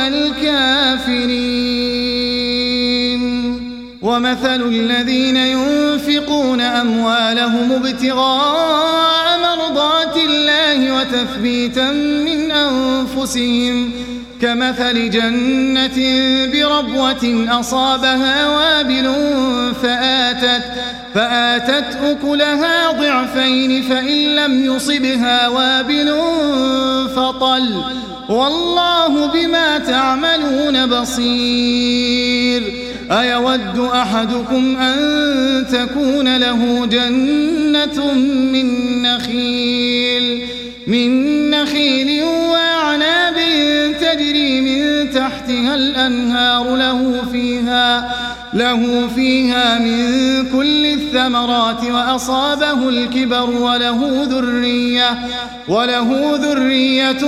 الكافرين. ومثل الذين ينفقون أموالهم ابتغاء مرضات الله وتثبيتا من أنفسهم كمثل جنة بربوة أصابها وابل فآتت, فآتت أكلها ضعفين فإن لم يصبها وابل فطل والله بما تعملون بصير. أيود أحدكم أن تكون له جنة من نخيل, من نخيل وأعناب تجري من تحتها الأنهار له فيها, له فيها من كل الثمرات وأصابه الكبر وله ذرية, وله ذرية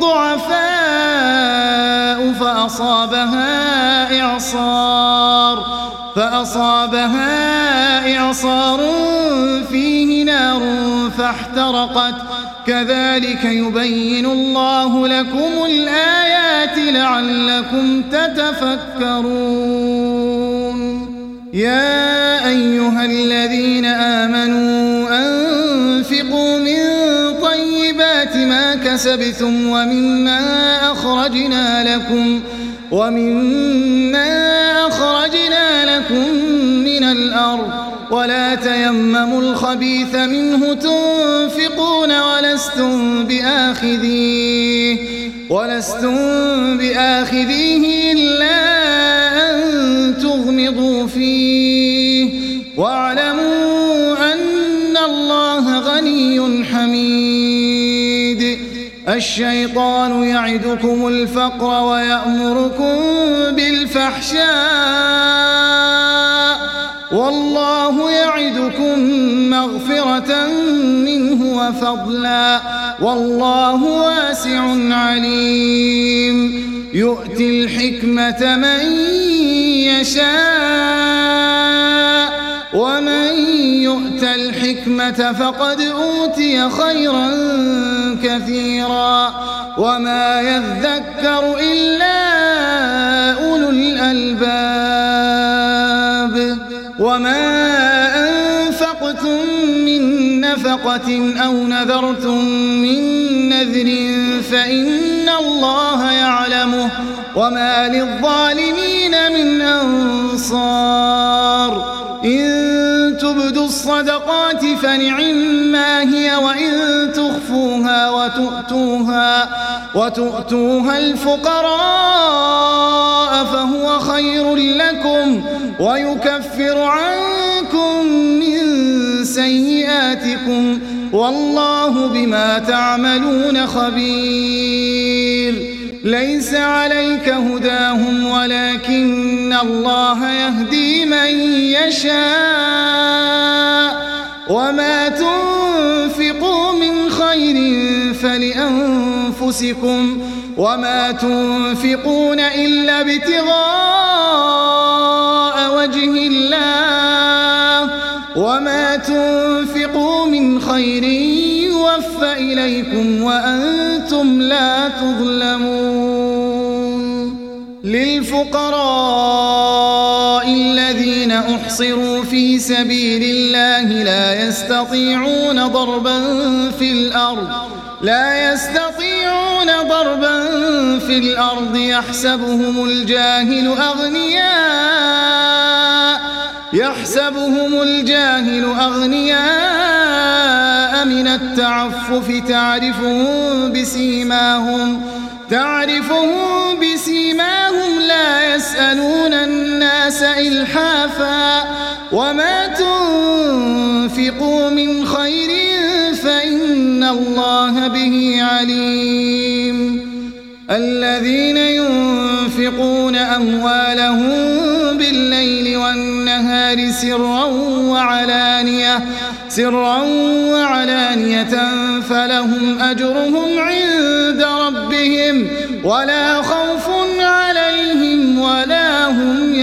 ضعفاء فأصابها إعصار, فأصابها إعصار فيه نار فاحترقت كذلك يبين الله لكم الآيات لعلكم تتفكرون. يا أيها الذين آمنوا أنفقوا من طيبات ما كسبتم ومما أخرجنا لكم, ومما أخرجنا لكم من الأرض ولا تيمموا الخبيث منه تنفقون ولستم بآخذيه, ولستم بآخذيه إلا أن تغمضوا فيه واعلموا أن الله غني حميد. الشيطان يعدكم الفقر ويأمركم بالفحشاء والله يعدكم مغفرة منه وفضلا والله واسع عليم. يؤتي الحكمة من يشاء ومن يؤت الحكمة فقد أوتي خيرا كثيرا وما يذكر إلا أولو الألباب. وما أنفقتم من نفقة أو نذرتم من نذر فإن الله يعلمه وما للظالمين من أنصار. إن تبدوا الصدقات فنعما هي وإن تخفوها وتؤتوها, وتؤتوها الفقراء فهو خير لكم ويكفر عنكم من سيئاتكم والله بما تعملون خبير. ليس عليك هداهم ولكن الله يهدي من يشاء وما تنفقوا من خير فلأنفسكم وما تنفقون إلا ابتغاء وجه الله وما تنفقوا من خير يوفى إليكم وأنتم لا تظلمون. للفقراء الذين أحصروا في سبيل الله لا يستطيعون ضربا في الأرض لا يستطيعون ضربا في الأرض يحسبهم الجاهل أغنياء يحسبهم الجاهل أغنياء من التعفف تعرفهم بسيماهم تعرفهم بسيماهم لا يسألون الناس إلحافا وما تنفقوا من خير فإن الله به عليم. الذين ينفقون أموالهم بالليل والنهار سرا وعلانية سرا وعلانية فلهم أجرهم عند ربهم ولا خوف عليهم ولا هم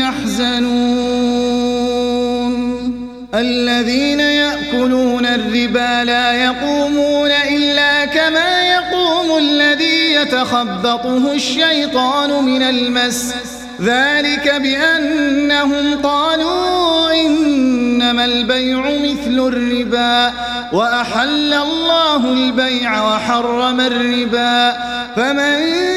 يحزنون الذين يأكلون الربا لا يقومون إلا كما يقوم الذي يتخبطه الشيطان من المس ذلك بأنهم قالوا إنما البيع مثل الربا وأحل الله البيع وحرم الربا فمن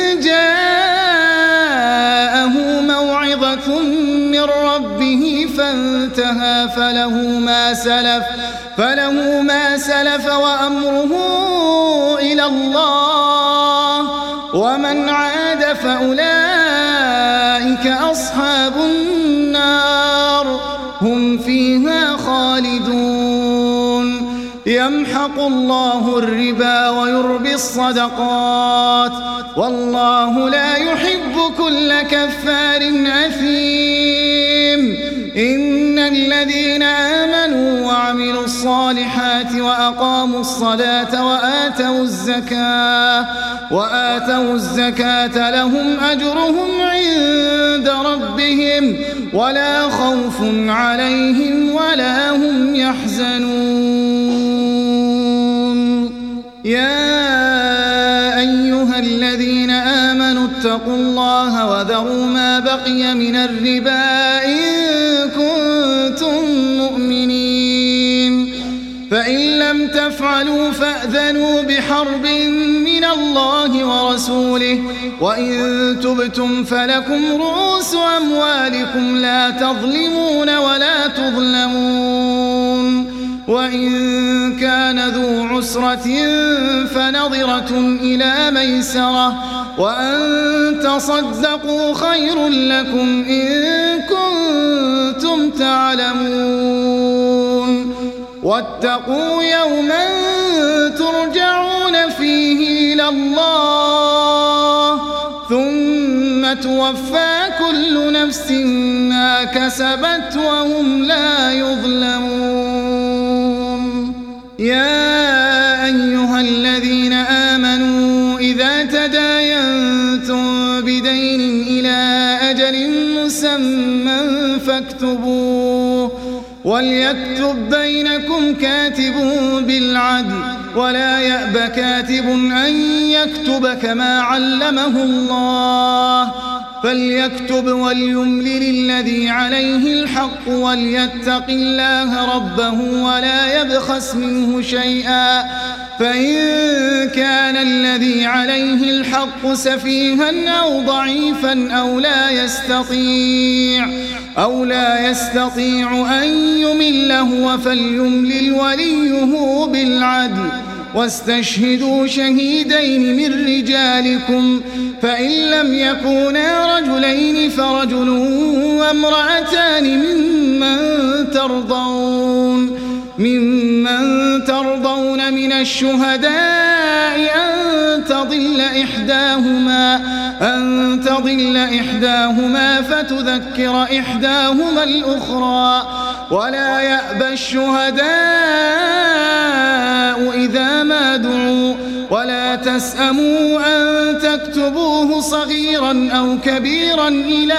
جاءه موعظة من ربه فانتهى فله ما سلف فله ما سلف وأمره إلى الله ومن عاد فأولئك أصحاب النار هم فيها خالدون يمحق الله الربا ويربي الصدقات والله لا يحب كل كفار أثيم إن الذين آمنوا وعملوا الصالحات وأقاموا الصلاة وآتوا الزكاة وآتوا الزكاة لهم أجرهم عند ربهم ولا خوف عليهم ولا هم يحزنون يا أيها الذين آمنوا اتقوا الله وذروا ما بقي من الربا إن كنتم مؤمنين فإن لم تفعلوا فأذنوا بحرب من الله ورسوله وإن تبتم فلكم رؤوس أموالكم لا تظلمون ولا تظلمون وإن كان ذو عسرة فنظرة إلى ميسرة وأن تصدقوا خير لكم إن كنتم تعلمون واتقوا يوما ترجعون فيه إلى الله ثم توفى كل نفس ما كسبت وهم لا يظلمون يا أيها الذين آمنوا إذا تداينتم بدين إلى أجل مسمى فاكتبوه وليكتب بينكم كاتب بالعدل ولا يأب كاتب أن يكتب كما علمه الله فليكتب وليملل الذي عليه الحق وليتق الله ربه ولا يبخس منه شيئا فإن كان الذي عليه الحق سفيها أو ضعيفا أو لا يستطيع أو لا يستطيع أن يمل هو فليملل وليه بالعدل واستشهدوا شهيدين من رجالكم فإن لم يكونا رجلين فرجل وامرأتان ممن ترضون ممن ترضون من الشهداء أن تضل إحداهما أن تضل إحداهما فتذكر إحداهما الأخرى ولا يأبى الشهداء إذا ما دعوا ولا تسأموا أن تكتبوه صغيرا أو كبيرا إلى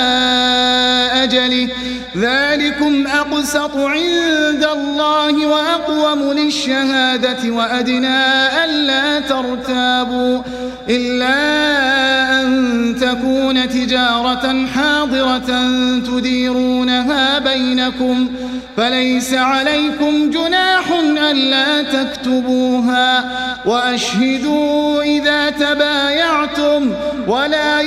أجله ذلكم أقسط عند الله وأقوم للشهادة وأدنى ألا ترتابوا إلا أن تكون تجارة حاضرة تديرونها بينكم فليس عليكم جناح ألا تكتبوها وأشهدوا إذا تبايعتم ولا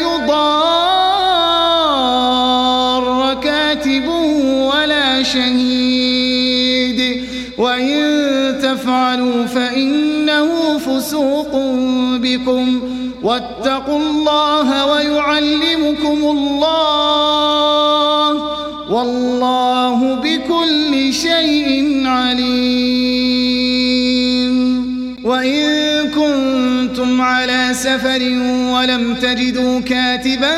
يضار كاتب ولا شهيد وإن تفعلوا فإنه فسوق بكم واتقوا الله ويعلمكم الله والله بكل شيء عليم وإن كنتم على سفر ولم تجدوا كاتبا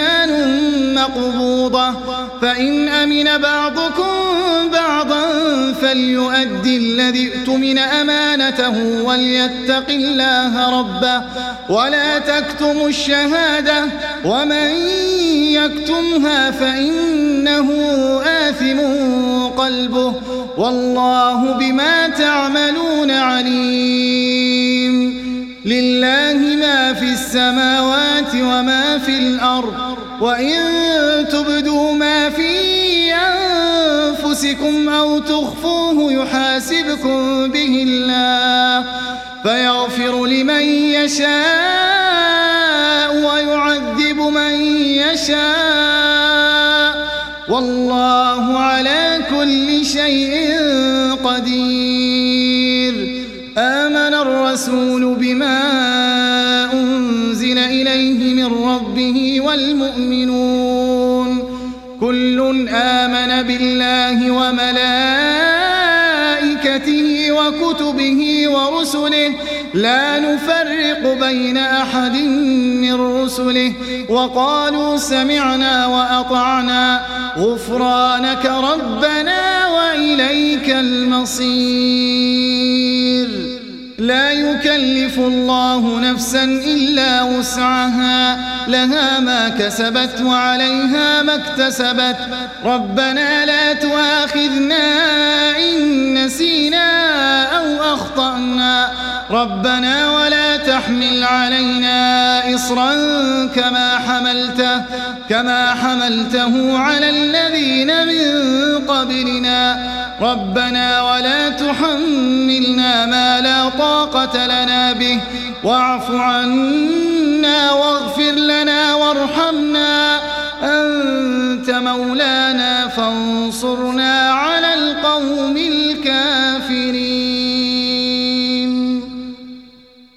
فرهان مقبوضة فإن أمن بعضكم بعضا فليؤدي الذي اؤتمن أمانته وليتق الله ربه ولا تكتموا الشهادة ومن يكتمها فإنه آثم قلبه والله بما تعملون عليم. لله ما في السماوات وما في الأرض وإن تبدوا ما في أنفسكم أو تخفوه يحاسبكم به الله فيغفر لمن يشاء ويعذب من يشاء والله على كل شيء قدير. آمن الرسول بما أنزل إليه من ربه والمؤمنون كل آمن بالله وملائكته وكتبه ورسله لا نفرق بين أحد من رسله وقالوا سمعنا وأطعنا غفرانك ربنا وإليك المصير. لا يكلف الله نفسا إلا وسعها لها ما كسبت وعليها ما اكتسبت ربنا لا تؤاخذنا إن نسينا أو أخطأنا ربنا ولا تحمل علينا إصرا كما حملته كما حملته على الذين من قبلنا ربنا ولا تحملنا ما لا طاقة لنا به واعف عنا واغفر لنا وارحمنا